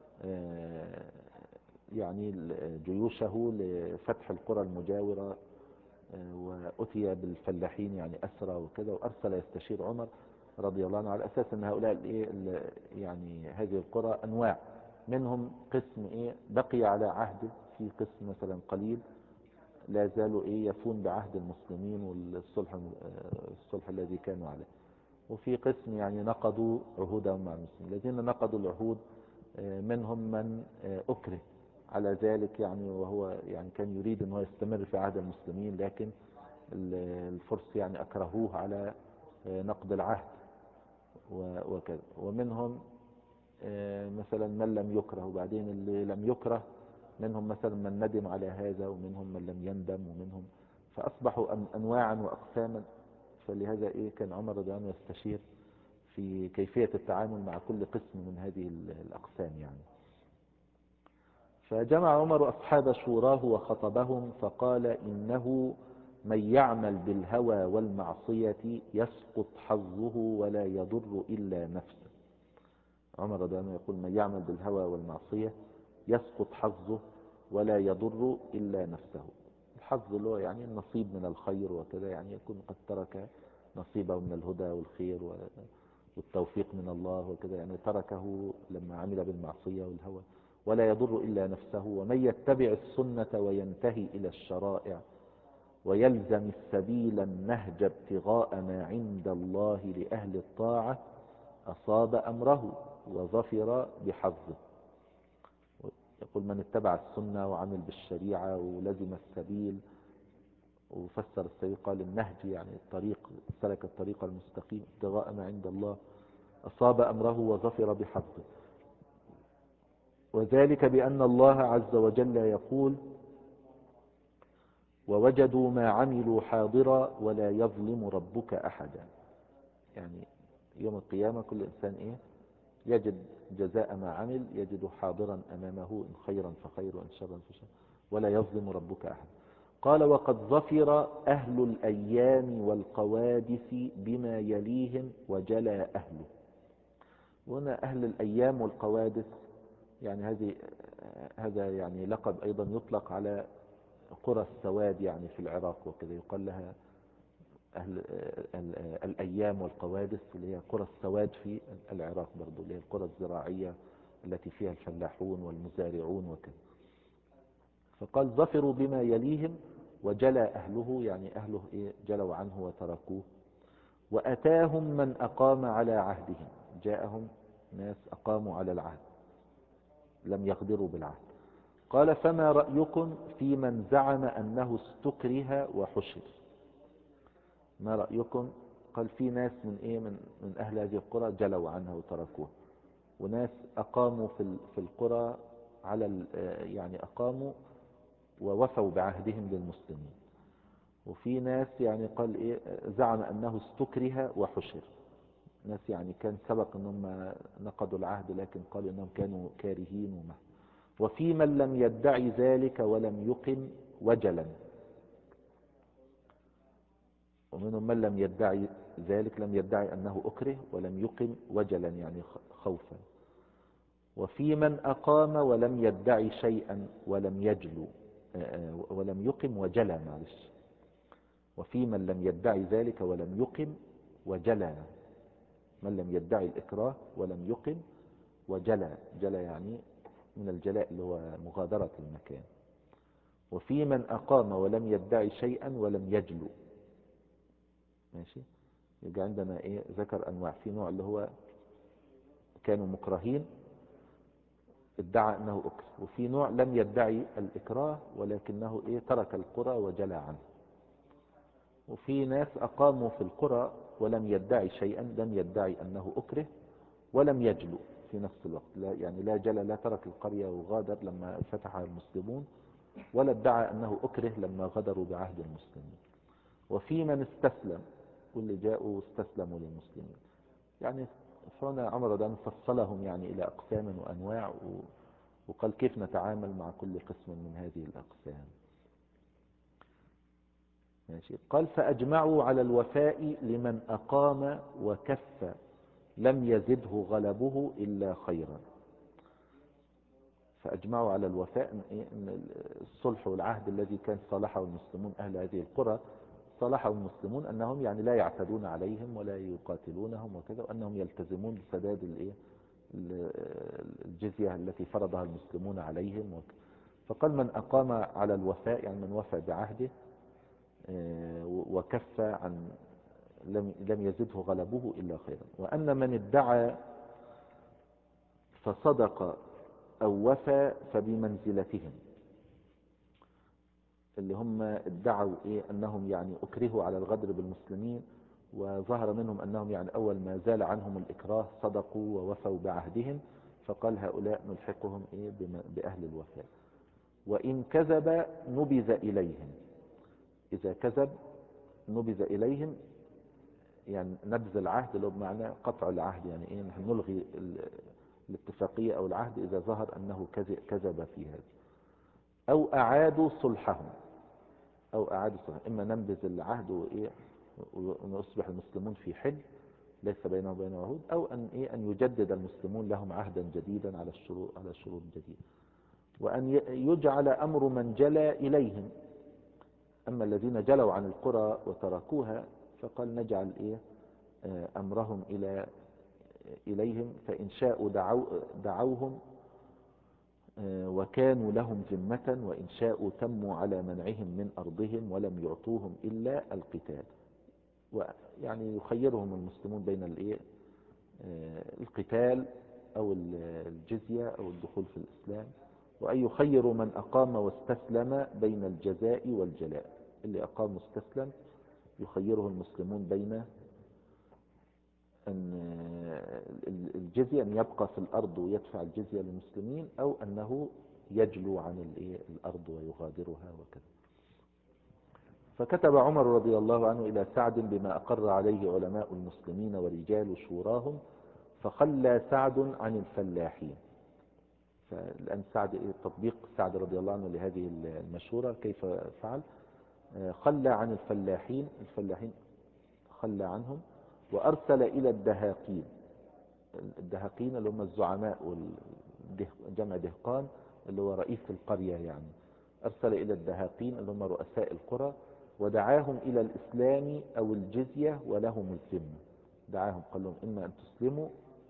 يعني جيوشه لفتح القرى المجاورة، وأتي بالفلاحين يعني أسرى وكذا، وأرسل يستشير عمر رضي الله عنه على أساس أن هؤلاء يعني هذه القرى أنواع، منهم قسم بقي على عهده، في قسم مثلا قليل لا زالوا يفون بعهد المسلمين والصلح الذي كانوا عليه، وفي قسم يعني نقضوا عهودهم مع المسلمين. الذين نقضوا العهود منهم من أكره على ذلك يعني، وهو يعني كان يريد أنه يستمر في عهد المسلمين، لكن الفرس يعني أكرهوه على نقض العهد وكذا. ومنهم مثلا من لم يكره، وبعدين اللي لم يكره منهم مثلا من ندم على هذا، ومنهم من لم يندم، ومنهم فأصبحوا أنواعا وأقساما. فلهذا كان عمر رضي الله عنه يستشير في كيفية التعامل مع كل قسم من هذه الأقسام يعني. فجمع عمر أصحاب شوراه وخطبهم فقال: إنه من يعمل بالهوى والمعصية يسقط حظه ولا يضر إلا نفسه. عمر رضي الله عنه يقول: من يعمل بالهوى والمعصية يسقط حظه ولا يضر إلا نفسه. الحظ له يعني النصيب من الخير وكذا، يعني يكون قد ترك نصيبه من الهدى والخير والتوفيق من الله وكذا، يعني تركه لما عمل بالمعصية والهوى. ولا يضر إلا نفسه. ومن يتبع السنة وينتهي إلى الشرائع ويلزم السبيل النهج ابتغاء ما عند الله لأهل الطاعة أصاب أمره وظفر بحظه. يقول: من اتبع السنة وعمل بالشريعة ولزم السبيل، وفسر السبيل قال النهج يعني الطريق، سلك الطريق المستقيم ابتغاء ما عند الله أصاب أمره وظفر بحظه. وذلك بأن الله عز وجل يقول: ووجدوا ما عملوا حاضرا ولا يظلم ربك أحدا. يعني يوم القيامة كل إنسان يجد جزاء ما عمل، يجد حاضرا أمامه، إن خيرا فخير وإن شرا فشر ولا يظلم ربك أحد. قال: وقد ظفر أهل الأيام والقوادس بما يليهم وجلى أهله. وهنا أهل الأيام والقوادس يعني هذا يعني لقب أيضا يطلق على قرى السواد يعني في العراق وكذا، يقال لها أهل الأيام والقوادس، اللي هي قرى السواد في العراق برضو، اللي هي القرى الزراعية التي فيها الفلاحون والمزارعون وكذا. فقال: ظفروا بما يليهم وجلى أهله، يعني أهله جلوا عنه وتركوه. وأتاهم من أقام على عهدهم، جاءهم ناس أقاموا على العهد لم يغدروا بالعهد. قال: فما رأيكم في من زعم أنه استكره وحشر؟ ما رأيكم؟ قال: في ناس من أهل هذه القرى جلوا عنها وتركوها، وناس أقاموا في القرى على يعني أقاموا ووفوا بعهدهم للمسلمين. وفي ناس يعني قال زعم أنه استكره وحشر، ناس يعني كان سبق أنهم نقضوا العهد لكن قالوا أنهم كانوا كارهين وما. وفي من لم يدعي ذلك ولم يقم وجلا، ومنهم من لم يدعي ذلك، لم يدعي أنه أكره ولم يقم وجلا يعني خوفا. وفي من أقام ولم يدعي شيئا ولم يجلو، ولم يقم وجلى، معلش. وفي من لم يدعي ذلك ولم يقم وجلى، من لم يدعي الإكراه ولم يقم وجلى، جلى يعني من الجلاء اللي هو مغادرة المكان. وفي من أقام ولم يدعي شيئا ولم يجلو، ماشي. يبقى عندنا ايه، ذكر انواع. في نوع اللي هو كانوا مكرهين ادعى انه اكره، وفي نوع لم يدعي الاكراه ولكنه ايه ترك القرى وجلى عنه. وفي ناس اقاموا في القرى ولم يدعي شيئا، لم يدعي انه اكره ولم يجلو في نفس الوقت، لا يعني لا جلى، لا ترك القرية وغادر لما فتحها المسلمون، ولا ادعى انه اكره لما غدروا بعهد المسلمين. وفي من استسلم، واللي جاءوا واستسلموا للمسلمين. يعني هنا عمر رضي الله عنه فصلهم يعني إلى أقسام وأنواع، وقال كيف نتعامل مع كل قسم من هذه الأقسام. ماشي. قال فأجمعوا على الوفاء لمن أقام وكف لم يزده غلبه إلا خيرا. فأجمعوا على الوفاء إن الصلح والعهد الذي كان صالحه المسلمون أهل هذه القرى، صالحه المسلمون أنهم يعني لا يعتدون عليهم ولا يقاتلونهم وكذا، وأنهم يلتزمون بسداد الجزية التي فرضها المسلمون عليهم فقال من أقام على الوفاء يعني من وفى بعهده وكف عن لم يزده غلبه إلا خيرا. وأن من ادعى فصدق أو وفى فبمنزلتهم، اللي هم ادعوا أنهم يعني أكرهوا على الغدر بالمسلمين، وظهر منهم أنهم يعني أول ما زال عنهم الإكراه صدقوا ووفوا بعهدهم، فقال هؤلاء نلحقهم بأهل الوفاء. وإن كذب نبذ إليهم، إذا كذب نبذ إليهم، يعني نبذ العهد اللي هو بمعنى قطع العهد، يعني نحن نلغي الاتفاقية أو العهد إذا ظهر أنه كذب في هذا. أو أعادوا صلحهم، أو أعادوا صلحهم، إما ننبذ العهد ونصبح المسلمون في حل ليس بينه وبين عهود، أو أن يجدد المسلمون لهم عهدا جديدا على شروط جديدة. وأن يجعل أمر من جلى إليهم، أما الذين جلوا عن القرى وتركوها فقال نجعل أمرهم إليهم، فإن شاءوا دعوهم وكانوا لهم ذمة، وإن شاءوا تموا على منعهم من أرضهم ولم يعطوهم إلا القتال. ويعني يخيرهم المسلمون بين القتال أو الجزية أو الدخول في الإسلام. وأن يخيروا من أقام واستسلم بين الجزاء والجلاء، اللي أقام واستسلم يخيره المسلمون بين أن الجزية أن يبقى في الأرض ويدفع الجزية للمسلمين، أو أنه يجلو عن الأرض ويغادرها وكذا. فكتب عمر رضي الله عنه إلى سعد بما أقر عليه علماء المسلمين ورجال شوراهم، فخلى سعد عن الفلاحين. فالآن سعد تطبيق سعد رضي الله عنه لهذه المشورة كيف فعل؟ خلى عن الفلاحين خلى عنهم، وأرسل إلى الدهاقين. الدهاقين اللي هم الزعماء، جمع دهقان اللي هو رئيس القرية يعني. أرسل إلى الدهاقين اللي هم رؤساء القرى، ودعاهم إلى الإسلام أو الجزية ولهم الذمة. دعاهم قال لهم إما أن تسلموا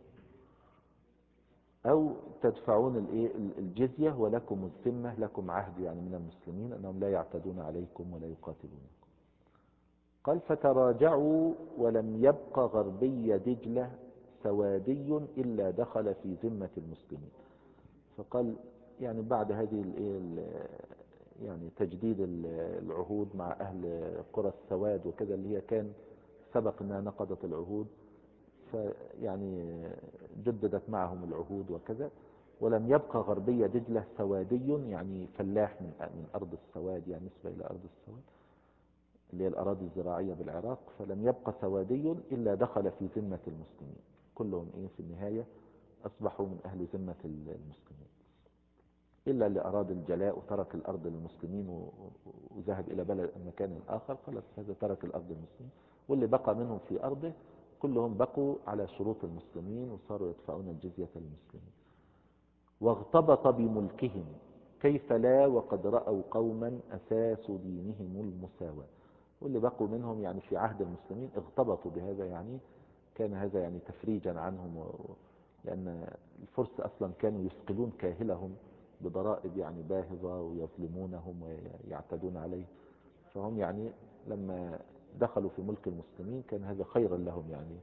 أو تدفعون الجزية ولكم الذمة، لكم عهد يعني من المسلمين أنهم لا يعتدون عليكم ولا يقاتلونكم. قال فتراجعوا ولم يبق غربي دجلة سوادي إلا دخل في ذمة المسلمين. فقال يعني بعد هذه يعني تجديد العهود مع أهل قرى السواد وكذا، اللي هي كان سبق أنها نقضت العهود، فيعني جددت معهم العهود وكذا. ولم يبقى غربي دجلة سوادي، يعني فلاح من أرض السواد، يعني نسبة إلى أرض السواد اللي هي الأراضي الزراعية بالعراق. فلم يبقى سوادي إلا دخل في ذمة المسلمين، كلهم في النهاية أصبحوا من أهل ذمة المسلمين، إلا اللي أراد الجلاء وترك الأرض للمسلمين وذهب إلى مكان آخر، خلاص هذا ترك الأرض للمسلمين. واللي بقى منهم في أرضه كلهم بقوا على شروط المسلمين وصاروا يدفعون الجزية للمسلمين. واغتبط بملكهم، كيف لا وقد رأوا قوما أساس دينهم المساواة. واللي بقوا منهم يعني في عهد المسلمين اغتبطوا بهذا، يعني كان هذا يعني تفريجا عنهم لأن الفرس أصلا كانوا يثقلون كاهلهم بضرائب يعني باهظة ويظلمونهم ويعتدون عليه، فهم يعني لما دخلوا في ملك المسلمين كان هذا خيرا لهم يعني،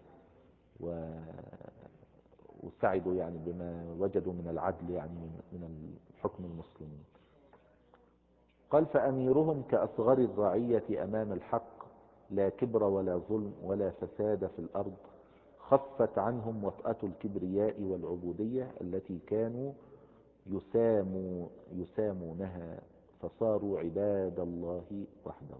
وسعدوا يعني بما وجدوا من العدل يعني من الحكم المسلمين. قال فأميرهم كأصغر الرعية أمام الحق، لا كبر ولا ظلم ولا فساد في الأرض، خفت عنهم وطأة الكبرياء والعبودية التي كانوا يسامونها، فصاروا عباد الله وحده.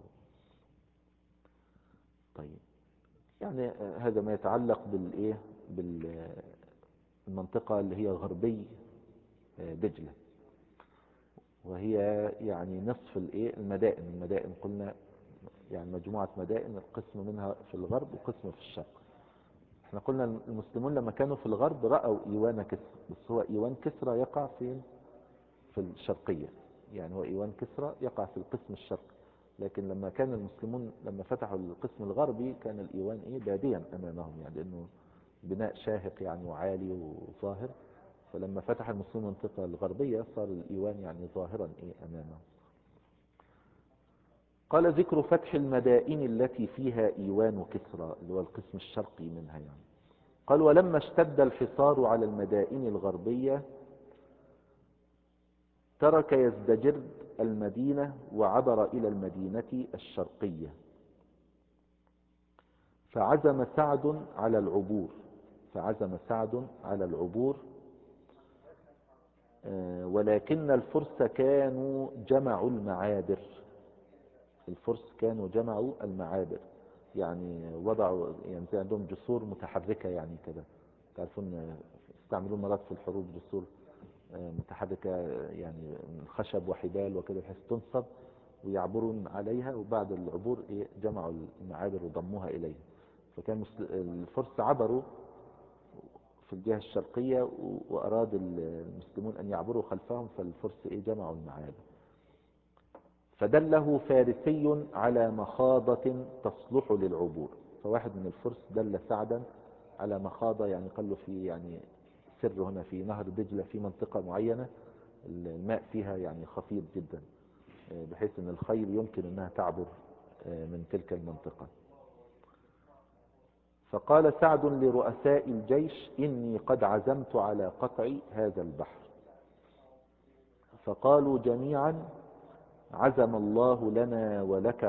طيب، يعني هذا ما يتعلق بالايه، بالمنطقة اللي هي غربي دجلة، وهي يعني نصف الايه المدائن قلنا يعني مجموعة مدائن، القسم منها في الغرب وقسم في الشرق. احنا قلنا المسلمون لما كانوا في الغرب رأوا ايوان كسرى، بس هو ايوان كسرى يقع في الشرقية، يعني هو ايوان كسرى يقع في القسم الشرقي. لكن لما كان المسلمون لما فتحوا القسم الغربي كان الايوان باديا امامهم، يعني لانه بناء شاهق يعني وعالي وظاهر، فلما فتح المسلمون المنطقة الغربية صار الايوان يعني ظاهرا امامهم. قال ذكر فتح المدائن التي فيها ايوان كسرى اللي هو القسم الشرقي منها يعني. قال ولما اشتد الحصار على المدائن الغربية ترك يزدجرد المدينة وعبر إلى المدينة الشرقية، فعزم سعد على العبور ولكن الفرس كانوا جمعوا المعابر، يعني وضعوا يعني زي عندهم جسور متحركة يعني كده، تعرفون يستعملون مرات في الحروب جسور متحركة يعني من خشب وحبال وكده بحيث تنصب ويعبرون عليها، وبعد العبور جمعوا المعابر وضموها إليها. فكان الفرس عبروا في الجهة الشرقية وأراد المسلمون أن يعبروا خلفهم، فالفرس جمعوا المعابر. فدله فارسي على مخاضة تصلح للعبور، فواحد من الفرس دل سعدا على مخاضة، يعني قال له في يعني سر هنا في نهر دجلة في منطقة معينة الماء فيها يعني خفيض جدا بحيث ان الخيل يمكن انها تعبر من تلك المنطقة. فقال سعد لرؤساء الجيش إني قد عزمت على قطع هذا البحر، فقالوا جميعا عزم الله لنا ولك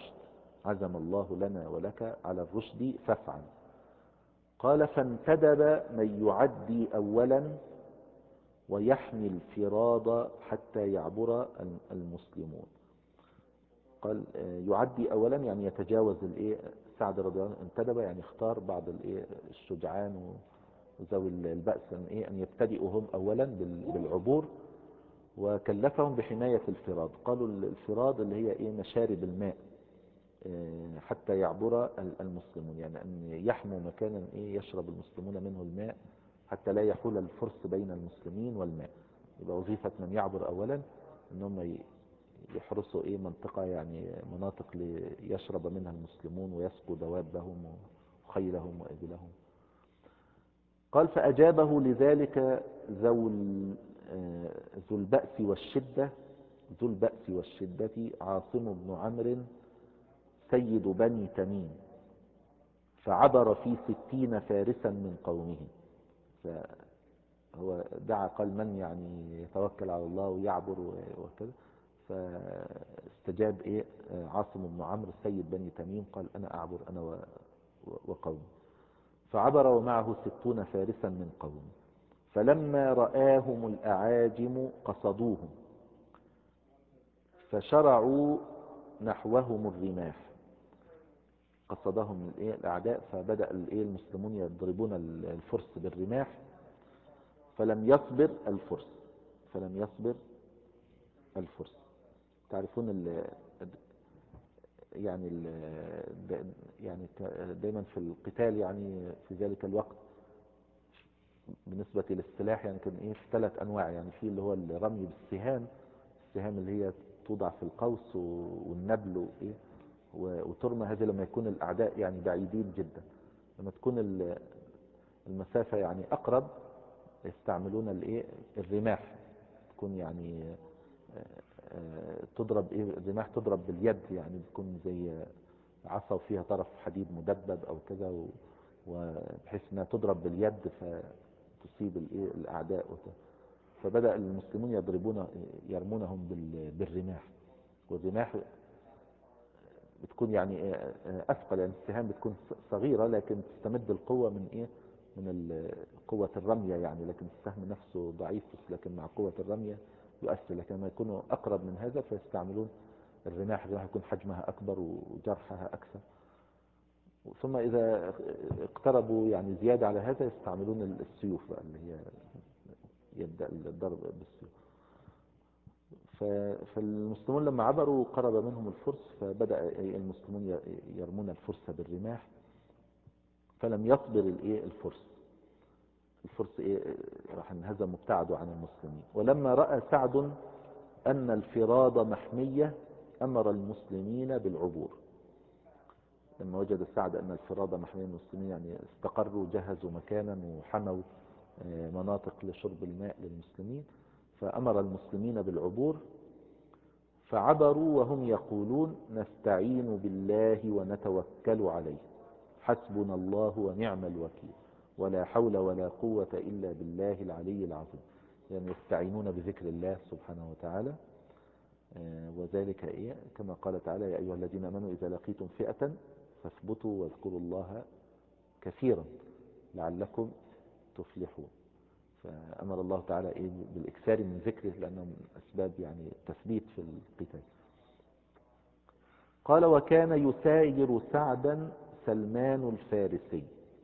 على الرشد فافعل. قال فانتدب من يعدي أولا ويحمي الفراد حتى يعبر المسلمون. قال يعدي أولا يعني يتجاوز سعد رضي الله عنه انتدب يعني اختار بعض الشجعان وذوي البأس أن يبتدئوا هم أولا بالعبور، وكلفهم بحماية الفراد. قالوا الفراد اللي هي مشارب الماء حتى يعبر المسلمون، يعني أن يحموا مكانا يشرب المسلمون منه الماء حتى لا يحول الفرس بين المسلمين والماء. يبقى وظيفة من يعبر أولا أنهم يحرسوا منطقة يعني مناطق ليشرب منها المسلمون ويسقوا دوابهم وخيلهم وإبلهم. قال فأجابه لذلك ذو البأس والشدة عاصم بن عمرو سيد بني تميم، فعبر في 60 فارسا من قومه. فهو دعا قال من يعني يتوكل على الله ويعبر وكذا، فاستجاب عاصم بن عمرو سيد بني تميم قال أنا أعبر أنا وقومي، فعبر ومعه 60 فارسا من قومه. فلما رآهم الأعاجم قصدوهم فشرعوا نحوهم الرماح، قصدهم الأعداء فبدأ المسلمون يضربون الفرس بالرماح، فلم يصبر الفرس. تعرفون يعني دايما في القتال يعني في ذلك الوقت بالنسبة للسلاح يعني كان ايه في 3 انواع، يعني في اللي هو الرمي بالسهام، السهام اللي هي توضع في القوس والنبل وايه وترمى. هذه لما يكون الاعداء يعني بعيدين جدا. لما تكون المسافة يعني اقرب يستعملون الايه الرماح، تكون يعني تضرب ايه الرماح تضرب باليد، يعني بتكون زي عصا وفيها طرف حديد مدبب او كذا وبحيث انها تضرب باليد تصيب الايه الاعداء فبدأ المسلمون يرمونهم بالرماح. والرماح بتكون يعني اثقل، يعني السهام بتكون صغيرة لكن تستمد القوة من ايه من قوة الرمية يعني، لكن السهم نفسه ضعيف لكن مع قوة الرمية يؤثر. لكن لما يكونوا اقرب من هذا فيستعملون الرماح يكون حجمها اكبر وجرحها اكثر. ثم اذا اقتربوا يعني زيادة على هذا يستعملون السيوف بقى اللي هي يبدأ الضرب بالسيوف. فالمسلمون لما عبروا قرب منهم الفرس، فبدأ المسلمون يرمون الفرس بالرماح، فلم يصبر الفرس راح انهزموا وابتعدوا عن المسلمين. ولما رأى سعد أن الفراد محمية أمر المسلمين بالعبور. لما وجد سعد أن الفراد محمية، المسلمين يعني استقروا جهزوا مكانا وحموا مناطق لشرب الماء للمسلمين، فأمر المسلمين بالعبور. فعبروا وهم يقولون نستعين بالله ونتوكل عليه حسبنا الله ونعم الوكيل ولا حول ولا قوة إلا بالله العلي العظيم. يعني يستعينون بذكر الله سبحانه وتعالى، وذلك كما قال تعالى يا أيها الذين آمنوا إذا لقيتم فئة فاثبتوا واذكروا الله كثيرا لعلكم تفلحون. فأمر الله تعالى بالإكثار من ذكره لأنه من أسباب يعني التثبيت في القتال. قال وكان يساير سعدا سلمان الفارسي.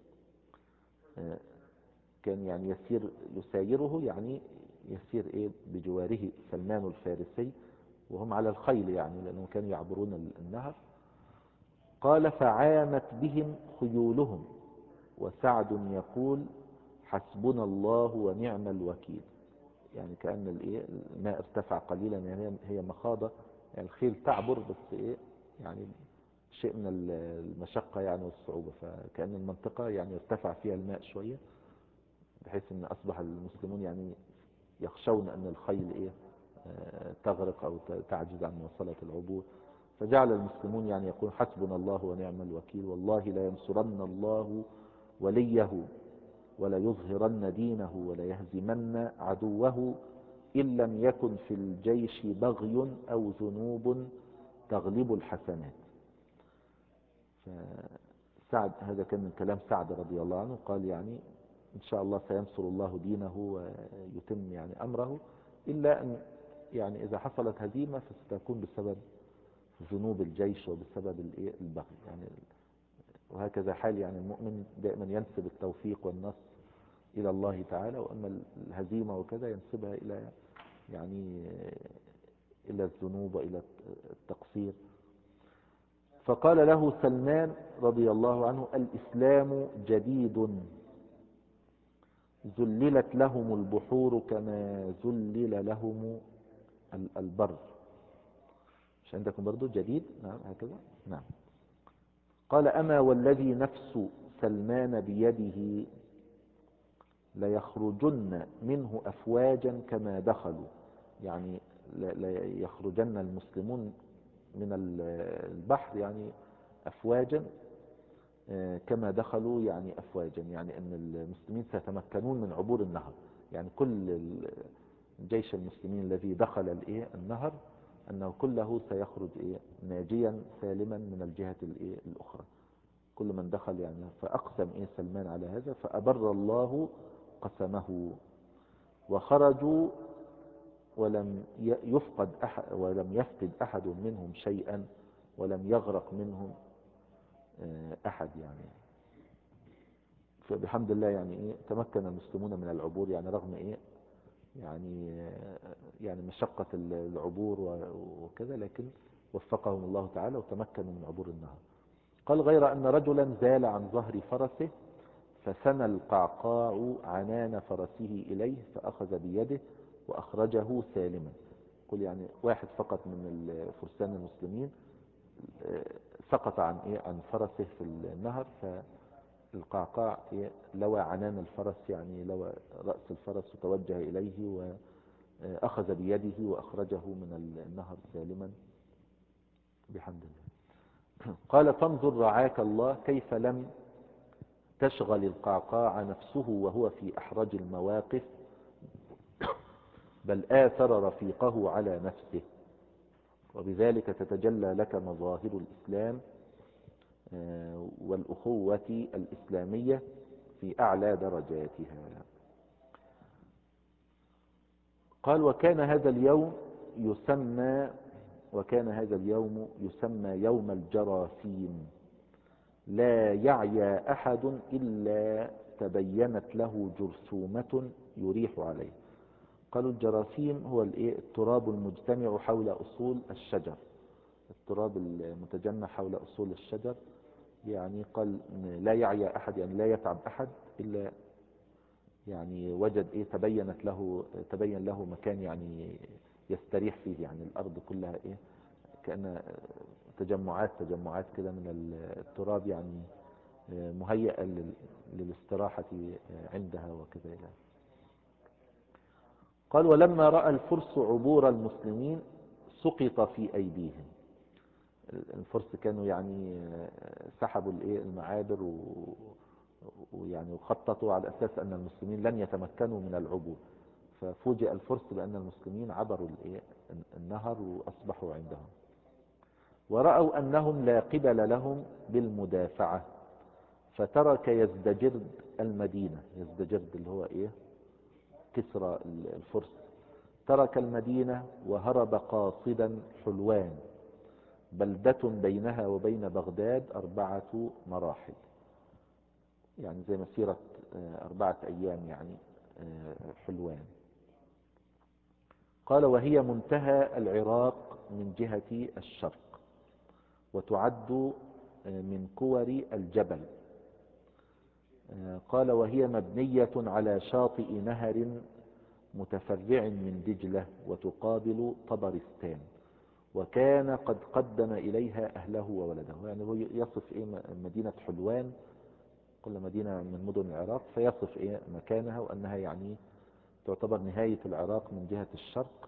كان يعني يسايره يعني يسير بجواره سلمان الفارسي وهم على الخيل، يعني لأنهم كانوا يعبرون النهر. قال فعامت بهم خيولهم وسعد يقول حسبنا الله ونعم الوكيل. يعني كأن الماء ارتفع قليلا، يعني هي مخاضة، يعني الخيل تعبر بس يعني شيء من المشقة يعني والصعوبة، فكأن المنطقة يعني ارتفع فيها الماء شوية، بحيث ان اصبح المسلمون يعني يخشون ان الخيل تغرق او تعجز عن مواصلة العبور. فجعل المسلمون يعني يقول حسبنا الله ونعم الوكيل والله لا ينصرن الله وليه ولا يظهرن دينه ولا يهزمن عدوه إن لم يكن في الجيش بغي أو ذنوب تغلب الحسنات. فسعد هذا كان من كلام سعد رضي الله عنه، قال يعني إن شاء الله سينصر الله دينه ويتم يعني أمره، إلا أن يعني إذا حصلت هزيمة فستكون بسبب ذنوب الجيش وبسبب البغي يعني. وهكذا حال يعني المؤمن دائما ينسب التوفيق والنصر إلى الله تعالى، وأما الهزيمة وكذا ينسبها إلى يعني إلى الذنوب وإلى التقصير. فقال له سلمان رضي الله عنه الإسلام جديد ذللت لهم البحور كما ذلل لهم البر. مش عندكم برضو جديد؟ نعم هكذا. نعم. قال أما والذي نفس سلمان بيده ليخرجن منه أفواجا كما دخلوا، يعني ليخرجن المسلمون من البحر يعني أفواجا كما دخلوا يعني أفواجا، يعني أن المسلمين سيتمكنون من عبور النهر. يعني كل جيش المسلمين الذي دخل النهر أنه كله سيخرج ناجيا سالما من الجهة الأخرى، كل من دخل يعني. فأقسم سلمان على هذا فأبر الله قسمه، وخرجوا ولم يفقد أحد منهم شيئا ولم يغرق منهم أحد يعني. فبحمد الله يعني تمكن المسلمون من العبور، يعني رغم يعني مشقة العبور وكذا، لكن وفقهم الله تعالى وتمكنوا من عبور النهر. قال غير أن رجلا زال عن ظهر فرسه فثنى القعقاع عنان فرسه إليه فأخذ بيده وأخرجه سالما. قل يعني واحد فقط من الفرسان المسلمين سقط عن فرسه في النهر، فالقعقاع لوى عنان الفرس، يعني لوى رأس الفرس وتوجه إليه وأخذ بيده وأخرجه من النهر سالما بحمد الله. قال فانظر رعاك الله كيف لم تشغل القعقاع نفسه وهو في أحرج المواقف، بل آثر رفيقه على نفسه، وبذلك تتجلى لك مظاهر الإسلام والأخوة الإسلامية في أعلى درجاتها. قال وكان هذا اليوم يسمى يوم الجراثيم، لا يعيا أحد إلا تبينت له جرثومة يريح عليه. قالوا الجراثيم هو التراب المجتمع حول أصول الشجر، التراب المتجمع حول أصول الشجر. يعني قال لا يعيا أحد، يعني لا يتعب أحد إلا يعني وجد تبين له مكان يعني يستريح فيه، يعني الأرض كلها كأن تجمعات كده من التراب، يعني مهيئة للاستراحة عندها وكذا. قال ولما رأى الفرس عبور المسلمين سقط في أيديهم. الفرس كانوا يعني سحبوا المعابر ويعني وخططوا على أساس أن المسلمين لن يتمكنوا من العبور، ففوجئ الفرس بأن المسلمين عبروا النهر وأصبحوا عندهم، ورأوا أنهم لا قبل لهم بالمدافعة، فترك يزدجرد المدينة. يزدجرد اللي هو كسرى الفرس، ترك المدينة وهرب قاصدا حلوان، بلدة بينها وبين بغداد 4 مراحل، يعني زي مسيرة 4 أيام يعني حلوان. قال وهي منتهى العراق من جهة الشرق، وتعد من كور الجبل. قال وهي مبنية على شاطئ نهر متفرع من دجلة وتقابل طبرستان، وكان قد قدم إليها أهله وولده. يعني هو يصف مدينة حلوان، كل مدينة من مدن العراق فيصف مكانها، وأنها يعني تعتبر نهاية العراق من جهة الشرق،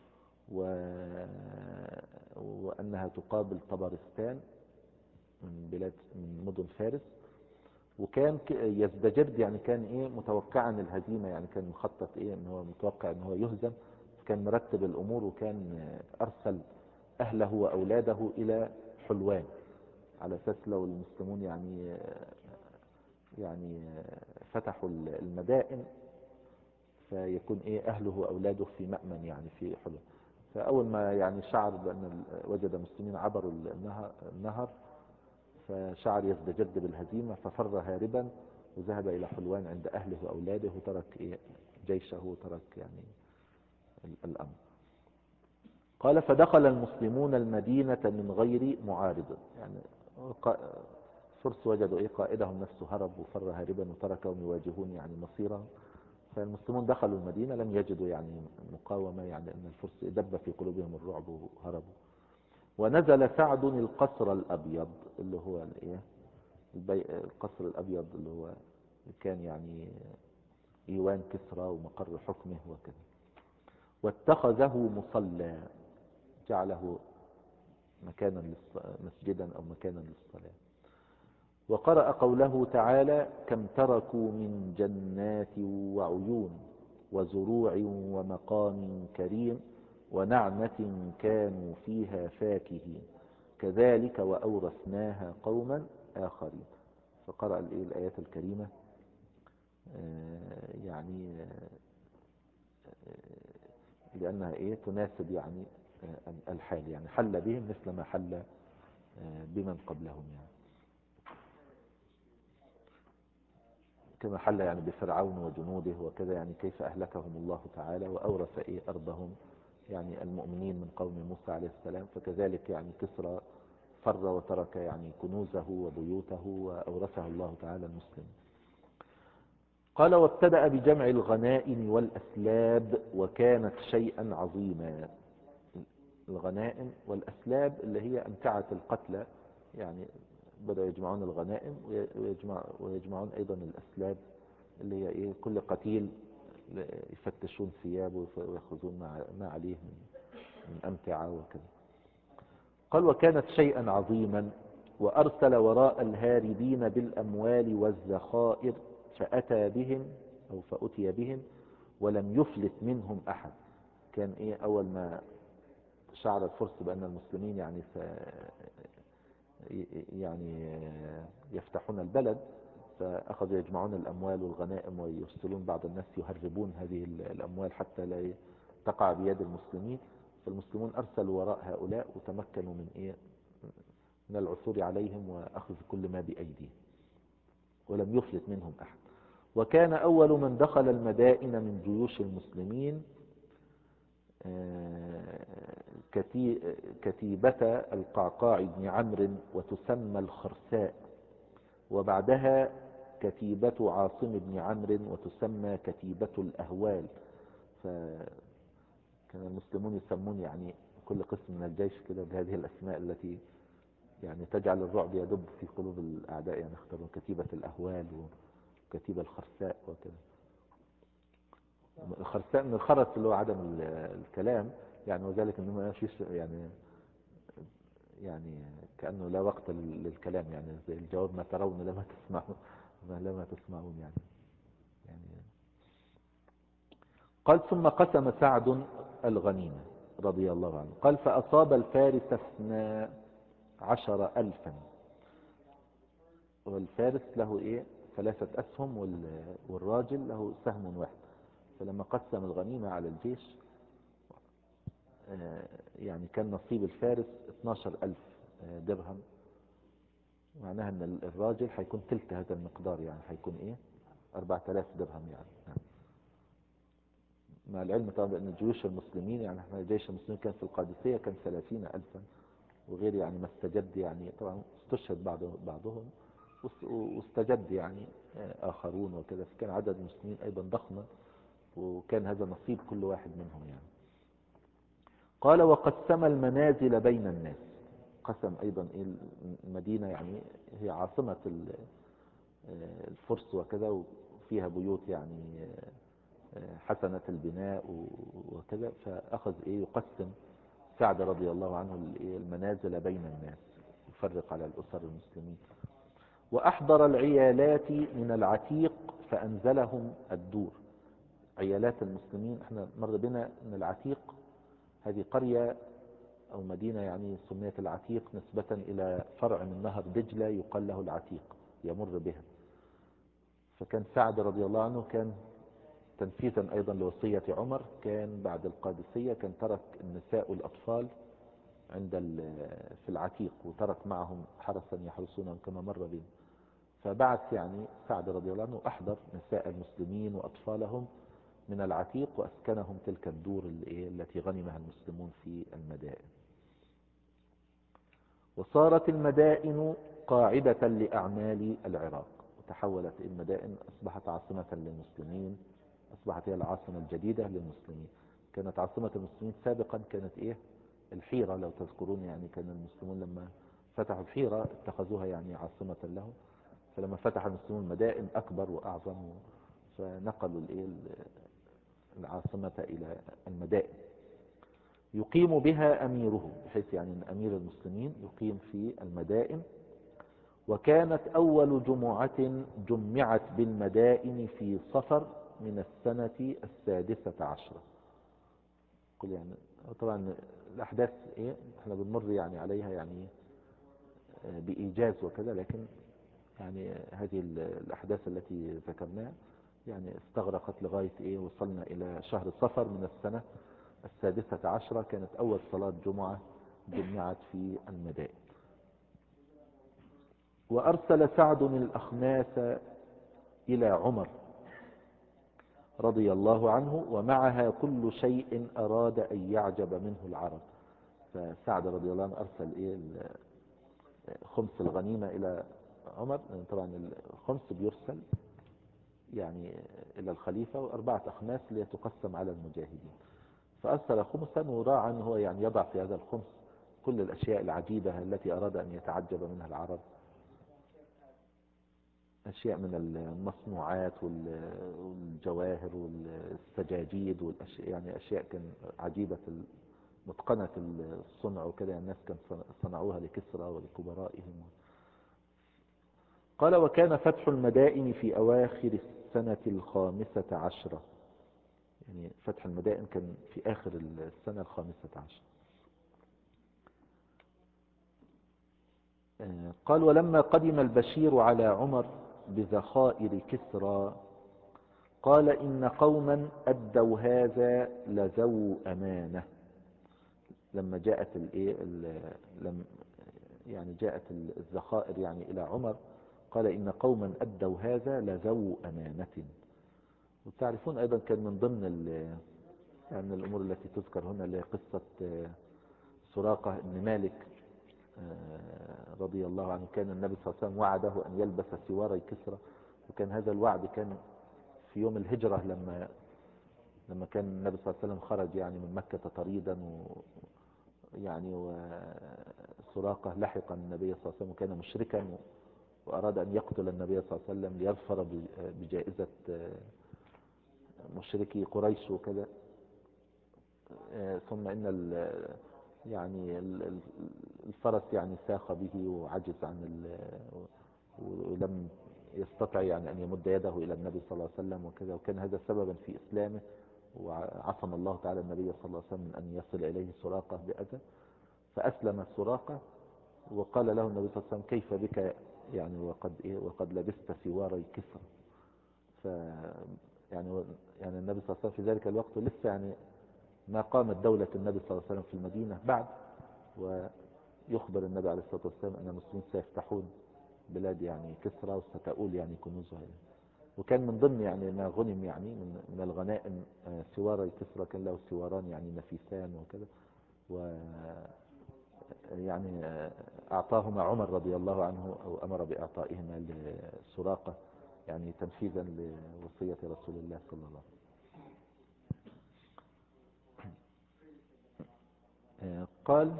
وأنها تقابل طبرستان من مدن فارس. وكان يزدجرد يعني كان متوقعا الهزيمة، يعني كان مخطط ان هو متوقع ان هو يهزم، كان مرتب الامور، وكان ارسل اهله واولاده الى حلوان على اساس لو المسلمون يعني فتحوا المدائن فيكون اهله واولاده في مأمن يعني في حلوان. فاول ما يعني شعر بان وجد مسلمين عبروا النهر فشعر يزدجرد بالهزيمة، ففر هاربا وذهب إلى حلوان عند أهله وأولاده، وترك جيشه وترك يعني الأمر. قال فدخل المسلمون المدينة من غير معارض، يعني فرس وجدوا قائدهم نفسه هرب وفر هاربا وتركهم يواجهون يعني مصيرهم، فالمسلمون دخلوا المدينة لم يجدوا يعني مقاومة، يعني أن الفرس دب في قلوبهم الرعب وهربوا. ونزل سعد القصر الأبيض اللي هو القصر الأبيض اللي هو كان يعني إيوان كسرى ومقر حكمه وكذا، واتخذه مصلى، جعله مكانا مسجدا أو مكانا للصلاة. وقرأ قوله تعالى كم تركوا من جنات وعيون وزروع ومقام كريم ونعمة كانوا فيها فاكهين كذلك وأورثناها قوما آخرين. فقرأ الآيات الكريمة يعني لأنها تناسب يعني الحال، يعني حل بهم مثل ما حل بمن قبلهم، يعني كما حل يعني بفرعون وجنوده وكذا، يعني كيف أهلكهم الله تعالى وأورث أرضهم يعني المؤمنين من قوم موسى عليه السلام، فكذلك يعني كسرى فر وترك يعني كنوزه وبيوته وأورثه الله تعالى المسلم. قال وابتدأ بجمع الغنائم والأسلاب وكانت شيئا عظيما. الغنائم والأسلاب اللي هي أمتعة القتلى، يعني بدأوا يجمعون الغنائم ويجمعون أيضا الأسلاب اللي هي إيه، كل قتيل يفتشون ثيابه ويأخذون ما عليه من أمتعة وكذا. قال وكانت شيئا عظيما وأرسل وراء الهاربين بالأموال والذخائر فأتى بهم أو فأتي بهم ولم يفلت منهم أحد. كان إيه، أول ما شعر الفرس بأن المسلمين يعني يفتحون البلد، فأخذوا يجمعون الأموال والغنائم ويرسلون بعض الناس يهربون هذه الأموال حتى لا تقع بيد المسلمين. فالمسلمون أرسلوا وراء هؤلاء وتمكنوا من العثور عليهم وأخذ كل ما بأيديهم ولم يفلت منهم أحد. وكان أول من دخل المدائن من جيوش المسلمين كتيبة القعقاع بن عمرو وتسمى الخرساء، وبعدها كتيبة عاصم بن عمرو وتسمى كتيبة الأهوال. فكان المسلمون يسمون يعني كل قسم من الجيش كده بهذه الأسماء التي يعني تجعل الرعب يدب في قلوب الأعداء، يعني اختاروا كتيبة الأهوال وكتيبة الخرساء وكذا. الخرساء من الخرس اللي هو عدم الكلام يعني، وذلك انه ما فيش يعني كأنه لا وقت للكلام، يعني زي الجواب ما ترون لما تسمعون لما تسمعون يعني قال ثم قسم سعد الغنيمة رضي الله عنه. قال فأصاب الفارس 12,000، والفارس له ايه 3 أسهم والراجل له سهم واحد. فلما قسم الغنيمة على الجيش يعني كان نصيب الفارس 12,000 درهم، معناها ان الراجل هيكون تلت هذا المقدار، يعني هيكون ايه 4,000 درهم يعني. مع العلم طبعا بان جيوش المسلمين، يعني احنا جيش المسلمين كان في القادسية كان 30,000 وغير، يعني ما استجد، يعني طبعا استشهد بعضهم واستجد يعني آخرون وكذا، فكان عدد المسلمين أيضا ضخما، وكان هذا نصيب كل واحد منهم يعني. قال وقسم المنازل بين الناس، قسم أيضا المدينة، يعني هي عاصمة الفرس وكذا، وفيها بيوت يعني حسنة البناء وكذا، فأخذ يقسم سعد رضي الله عنه المنازل بين الناس، يفرق على الأسر المسلمين. وأحضر العيالات من العتيق فأنزلهم الدور. عيالات المسلمين، احنا مر بنا ان العتيق هذه قرية او مدينة، يعني سميت العتيق نسبة الى فرع من نهر دجلة يقال له العتيق يمر بها. فكان سعد رضي الله عنه كان تنفيذا ايضا لوصية عمر، كان بعد القادسية كان ترك النساء والاطفال في العتيق، وترك معهم حرسا يحرسونهم كما مر بنا. فبعث يعني سعد رضي الله عنه احضر نساء المسلمين واطفالهم من العتيق واسكنهم تلك الدور التي غنمها المسلمون في المدائن. وصارت المدائن قاعدة لأعمال العراق، وتحولت المدائن، أصبحت عاصمة للمسلمين، أصبحت هي العاصمة الجديدة للمسلمين. كانت عاصمة المسلمين سابقا كانت الحيرة، لو تذكرون، يعني كان المسلمون لما فتحوا الحيرة اتخذوها يعني عاصمة لهم، فلما فتح المسلمون مدائن أكبر وأعظم فنقلوا العاصمة إلى المدائن يقيم بها أميره، بحيث يعني أن أمير المسلمين يقيم في المدائن. وكانت أول جمعة جمعت بالمدائن في صفر من السنة 16. قل يعني طبعا الأحداث احنا بنمر يعني عليها يعني بإيجاز وكذا، لكن يعني هذه الأحداث التي ذكرناها يعني استغرقت لغاية وصلنا إلى شهر صفر من السنة 16. كانت أول صلاة جمعة جمعت في المدائن. وأرسل سعد الأخماس إلى عمر رضي الله عنه ومعها كل شيء أراد أن يعجب منه العرب. فسعد رضي الله عنه أرسل خمس الغنيمة إلى عمر، طبعا الخمس بيرسل يعني إلى الخليفة، وأربعة أخماس ليتقسم على المجاهدين. فأرسل خمسا، وراعى أن هو يعني يضع في هذا الخمس كل الأشياء العجيبة التي أراد أن يتعجب منها العرب، أشياء من المصنوعات والجواهر والسجاجيد والأشياء، يعني أشياء كان عجيبة متقنة الصنع وكده، الناس كان صنعوها لكسرى ولكبرائهم. قال: وكان فتح المدائن في أواخر السنة 15، يعني فتح المدائن كان في آخر السنة 15. قال: ولما قدم البشير على عمر بذخائر كسرى قال: إن قوما أدوا هذا لذو أمانة. لما جاءت يعني جاءت الذخائر يعني إلى عمر، قال: إن قوما أدوا هذا لذو أمانة. وتعرفون أيضا كان من ضمن يعني من الأمور التي تذكر هنا اللي هي قصة سراقة بن مالك رضي الله عنه. كان النبي صلى الله عليه وسلم وعده أن يلبس سواري كسرى، وكان هذا الوعد كان في يوم الهجرة، لما كان النبي صلى الله عليه وسلم خرج يعني من مكة طريدا، يعني وسراقة لحق النبي صلى الله عليه وسلم وكان مشركا، وأراد أن يقتل النبي صلى الله عليه وسلم ليظفر بجائزة مشركي قريش وكذا. ثم إن يعني الفرس يعني ساق به وعجز ولم يستطع يعني أن يمد يده إلى النبي صلى الله عليه وسلم وكذا، وكان هذا سببا في إسلامه، وعصم الله تعالى النبي صلى الله عليه وسلم من أن يصل إليه سراقة بأذى. فأسلم سراقة، وقال له النبي صلى الله عليه وسلم: كيف بك يعني وقد لبست سواري كسرى. ف يعني النبي صلى الله عليه وسلم في ذلك الوقت لسه يعني ما قامت دولة النبي صلى الله عليه وسلم في المدينة بعد، ويخبر النبي عليه الصلاة والسلام أن المسلمين سيفتحون بلاد يعني كسرى وستؤول يعني كنوزها. وكان من ضمن يعني ما غنم يعني من الغنائم سواري كسرى، كان له سواران يعني نفيسان وكذا، و يعني أعطاهما عمر رضي الله عنه، أو أمر بإعطائهما لسراقة، يعني تنفيذا لوصية رسول الله صلى الله عليه وسلم. قال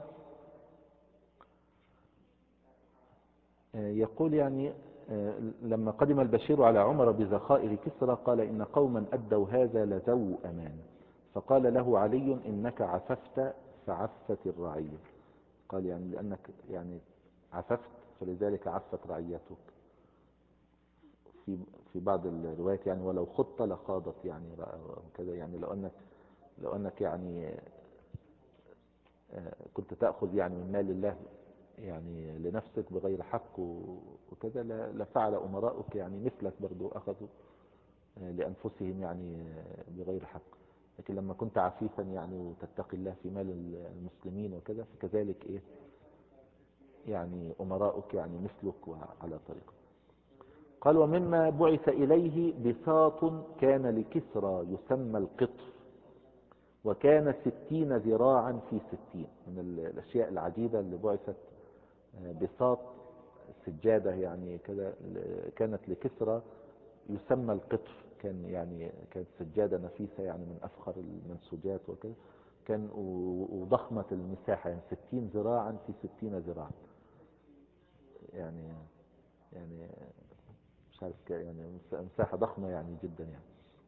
يقول يعني لما قدم البشير على عمر بذخائر كسرى قال: إن قوما أدوا هذا لذو أمان. فقال له علي: إنك عففت فعفت الرعية. قال يعني لأنك يعني عففت فلذلك عفت رعيتك. في في بعض الروايات يعني ولو خضت لخاضت يعني كذا، يعني لو أنك يعني كنت تأخذ يعني من مال الله يعني لنفسك بغير حق وكذا، لفعل أمراؤك يعني مثلك برضو، أخذوا لأنفسهم يعني بغير حق. لكن لما كنت عفيفا يعني وتتقي الله في مال المسلمين وكذا، فكذلك إيه يعني أمراؤك يعني مثلك وعلى طريقه. قال: ومما بعث إليه بساط كان لكسرى يسمى القطر، وكان 60 ذراعا في 60. من الأشياء العجيبة اللي بعثت بساط سجادة يعني كذا، كانت لكسرى يسمى القطر. كانت سجادة نفيسة يعني من أفخر المنسوجات وكذا، كان وضخمة المساحة يعني 60 ذراعا في 60 ذراعا، يعني يعني مش عارف يعني مساحة ضخمة يعني جدا يعني.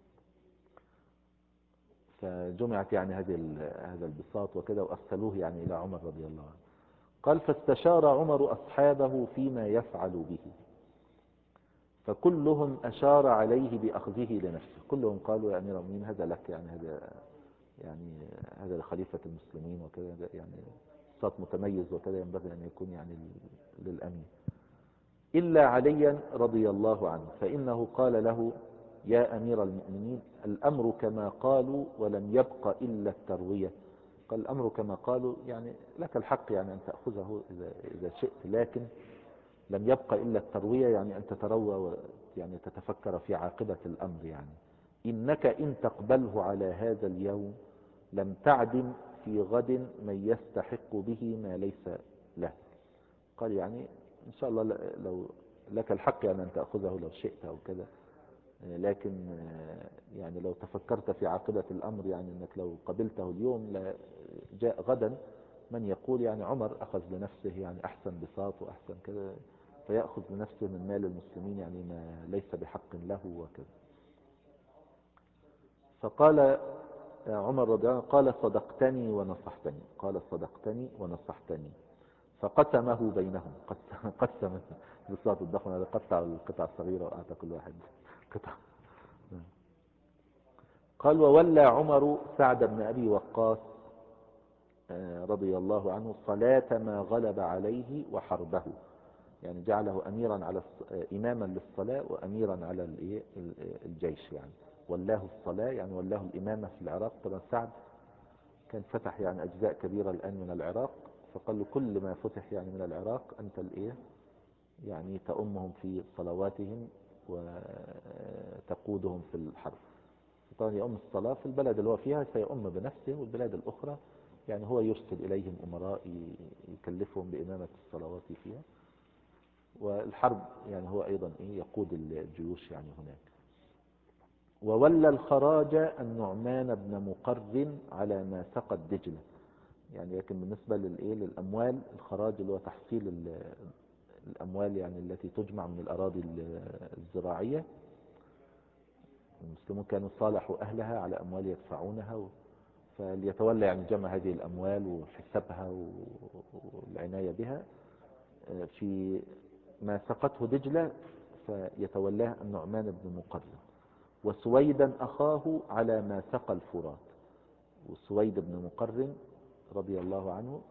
فجمعت يعني هذا البساط وكذا، وأرسلوه يعني إلى عمر رضي الله عنه. قال: فاستشار عمر أصحابه فيما يفعل به، فكلهم أشار عليه بأخذه لنفسه. كلهم قالوا: يا أمير المؤمنين هذا لك، يعني هذا لخليفة المسلمين وكذا، يعني صوت متميز وكذا، ينبغي أن يكون يعني للأمير، إلا عليا رضي الله عنه، فإنه قال له: يا أمير المؤمنين الأمر كما قالوا ولم يبق إلا التروية. قال: الأمر كما قالوا يعني لك الحق يعني أن تأخذه إذا شئت، لكن لم يبق إلا التروية، يعني أن تتروى يعني تتفكر في عاقبة الأمر. يعني إنك إن تقبله على هذا اليوم لم تعدم في غد من يستحق به ما ليس له. قال يعني إن شاء الله لو لك الحق يعني أن تأخذه لو شئت أو كذا، لكن يعني لو تفكرت في عاقبة الأمر، يعني أنك لو قبلته اليوم لا جاء غدا من يقول يعني عمر أخذ لنفسه يعني أحسن بساط وأحسن كذا، فيأخذ لنفسه من مال المسلمين يعني ما ليس بحق له وكذا. فقال عمر رضي الله عنه قال صدقتني ونصحتني، قال صدقتني ونصحتني، فقسمه بينهم. قسم بساط الضخم هذا، قطع القطع الصغيرة وأعطى كل واحد قطع. قال وولى عمر سعد بن أبي وقاص رضي الله عنه صلاة ما غلب عليه وحربه، يعني جعله أميرا على إماما للصلاة وأميرا على الجيش، يعني ولاه الصلاة يعني ولاه الإمامة في العراق. طبعا سعد كان فتح يعني أجزاء كبيرة الآن من العراق، فقال له كل ما فتح يعني من العراق أنت يعني تأمهم في صلواتهم وتقودهم في الحرب. طبعا يؤم الصلاة في البلد اللي هو فيها سيؤم بنفسه، والبلاد الأخرى يعني هو يرسل إليهم أمراء يكلفهم بإمامة الصلوات فيها، والحرب يعني هو أيضا يقود الجيوش يعني هناك. وولى الخراج النعمان بن مقرن على ما سقت دجلة، يعني لكن بالنسبة للأموال الخراج اللي هو تحصيل الأموال يعني التي تجمع من الأراضي الزراعية، المسلمون كانوا صالحوا أهلها على أموال يدفعونها، فليتولى يعني جمع هذه الأموال وحسابها والعناية بها في ما سقته دجلة، فيتولاه النعمان بن مقرن. وسويدا أخاه على ما سقى الفرات، وسويد بن مقرن رضي الله عنه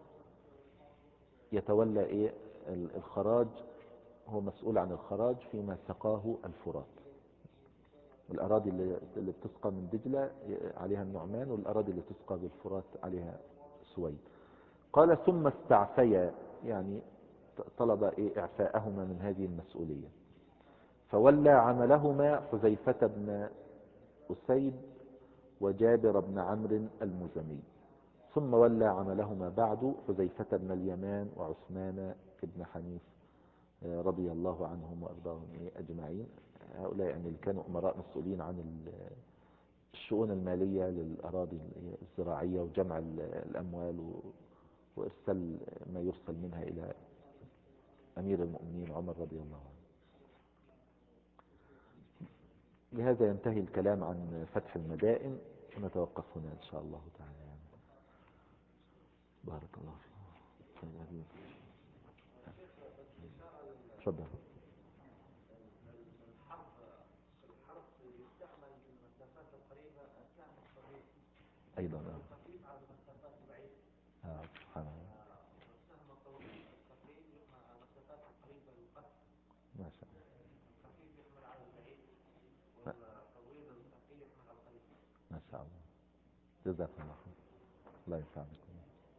يتولى الخراج، هو مسؤول عن الخراج فيما سقاه الفرات. الأراضي اللي بتسقى من دجلة عليها النعمان، والأراضي اللي تسقى بالفرات عليها سويد. قال ثم استعفيا، يعني طلب إعفاءهما من هذه المسؤولية، فولى عملهما حذيفة بن أسيد وجابر بن عمرو المزني، ثم ولى عملهما بعد حذيفة بن اليمان وعثمان بن حنيف رضي الله عنهم وأرضاهم أجمعين. هؤلاء يعني اللي كانوا أمراء مسؤولين عن الشؤون المالية للأراضي الزراعية وجمع الأموال وإرسال ما يرسل منها إلى أمير المؤمنين عمر رضي الله عنه. بهذا ينتهي الكلام عن فتح المدائن، ونتوقف هنا إن شاء الله تعالى يعني. بارك الله فيك. تفضل. أيضا سبحان الله، ما شاء الله. ما شاء الله، جزاكم الله خير، الله يسعدكم.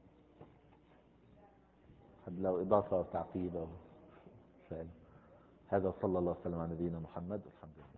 حد له إضافة وتعقيب أو سؤال؟ هذا صلى الله وسلم على نبينا محمد، والحمد لله.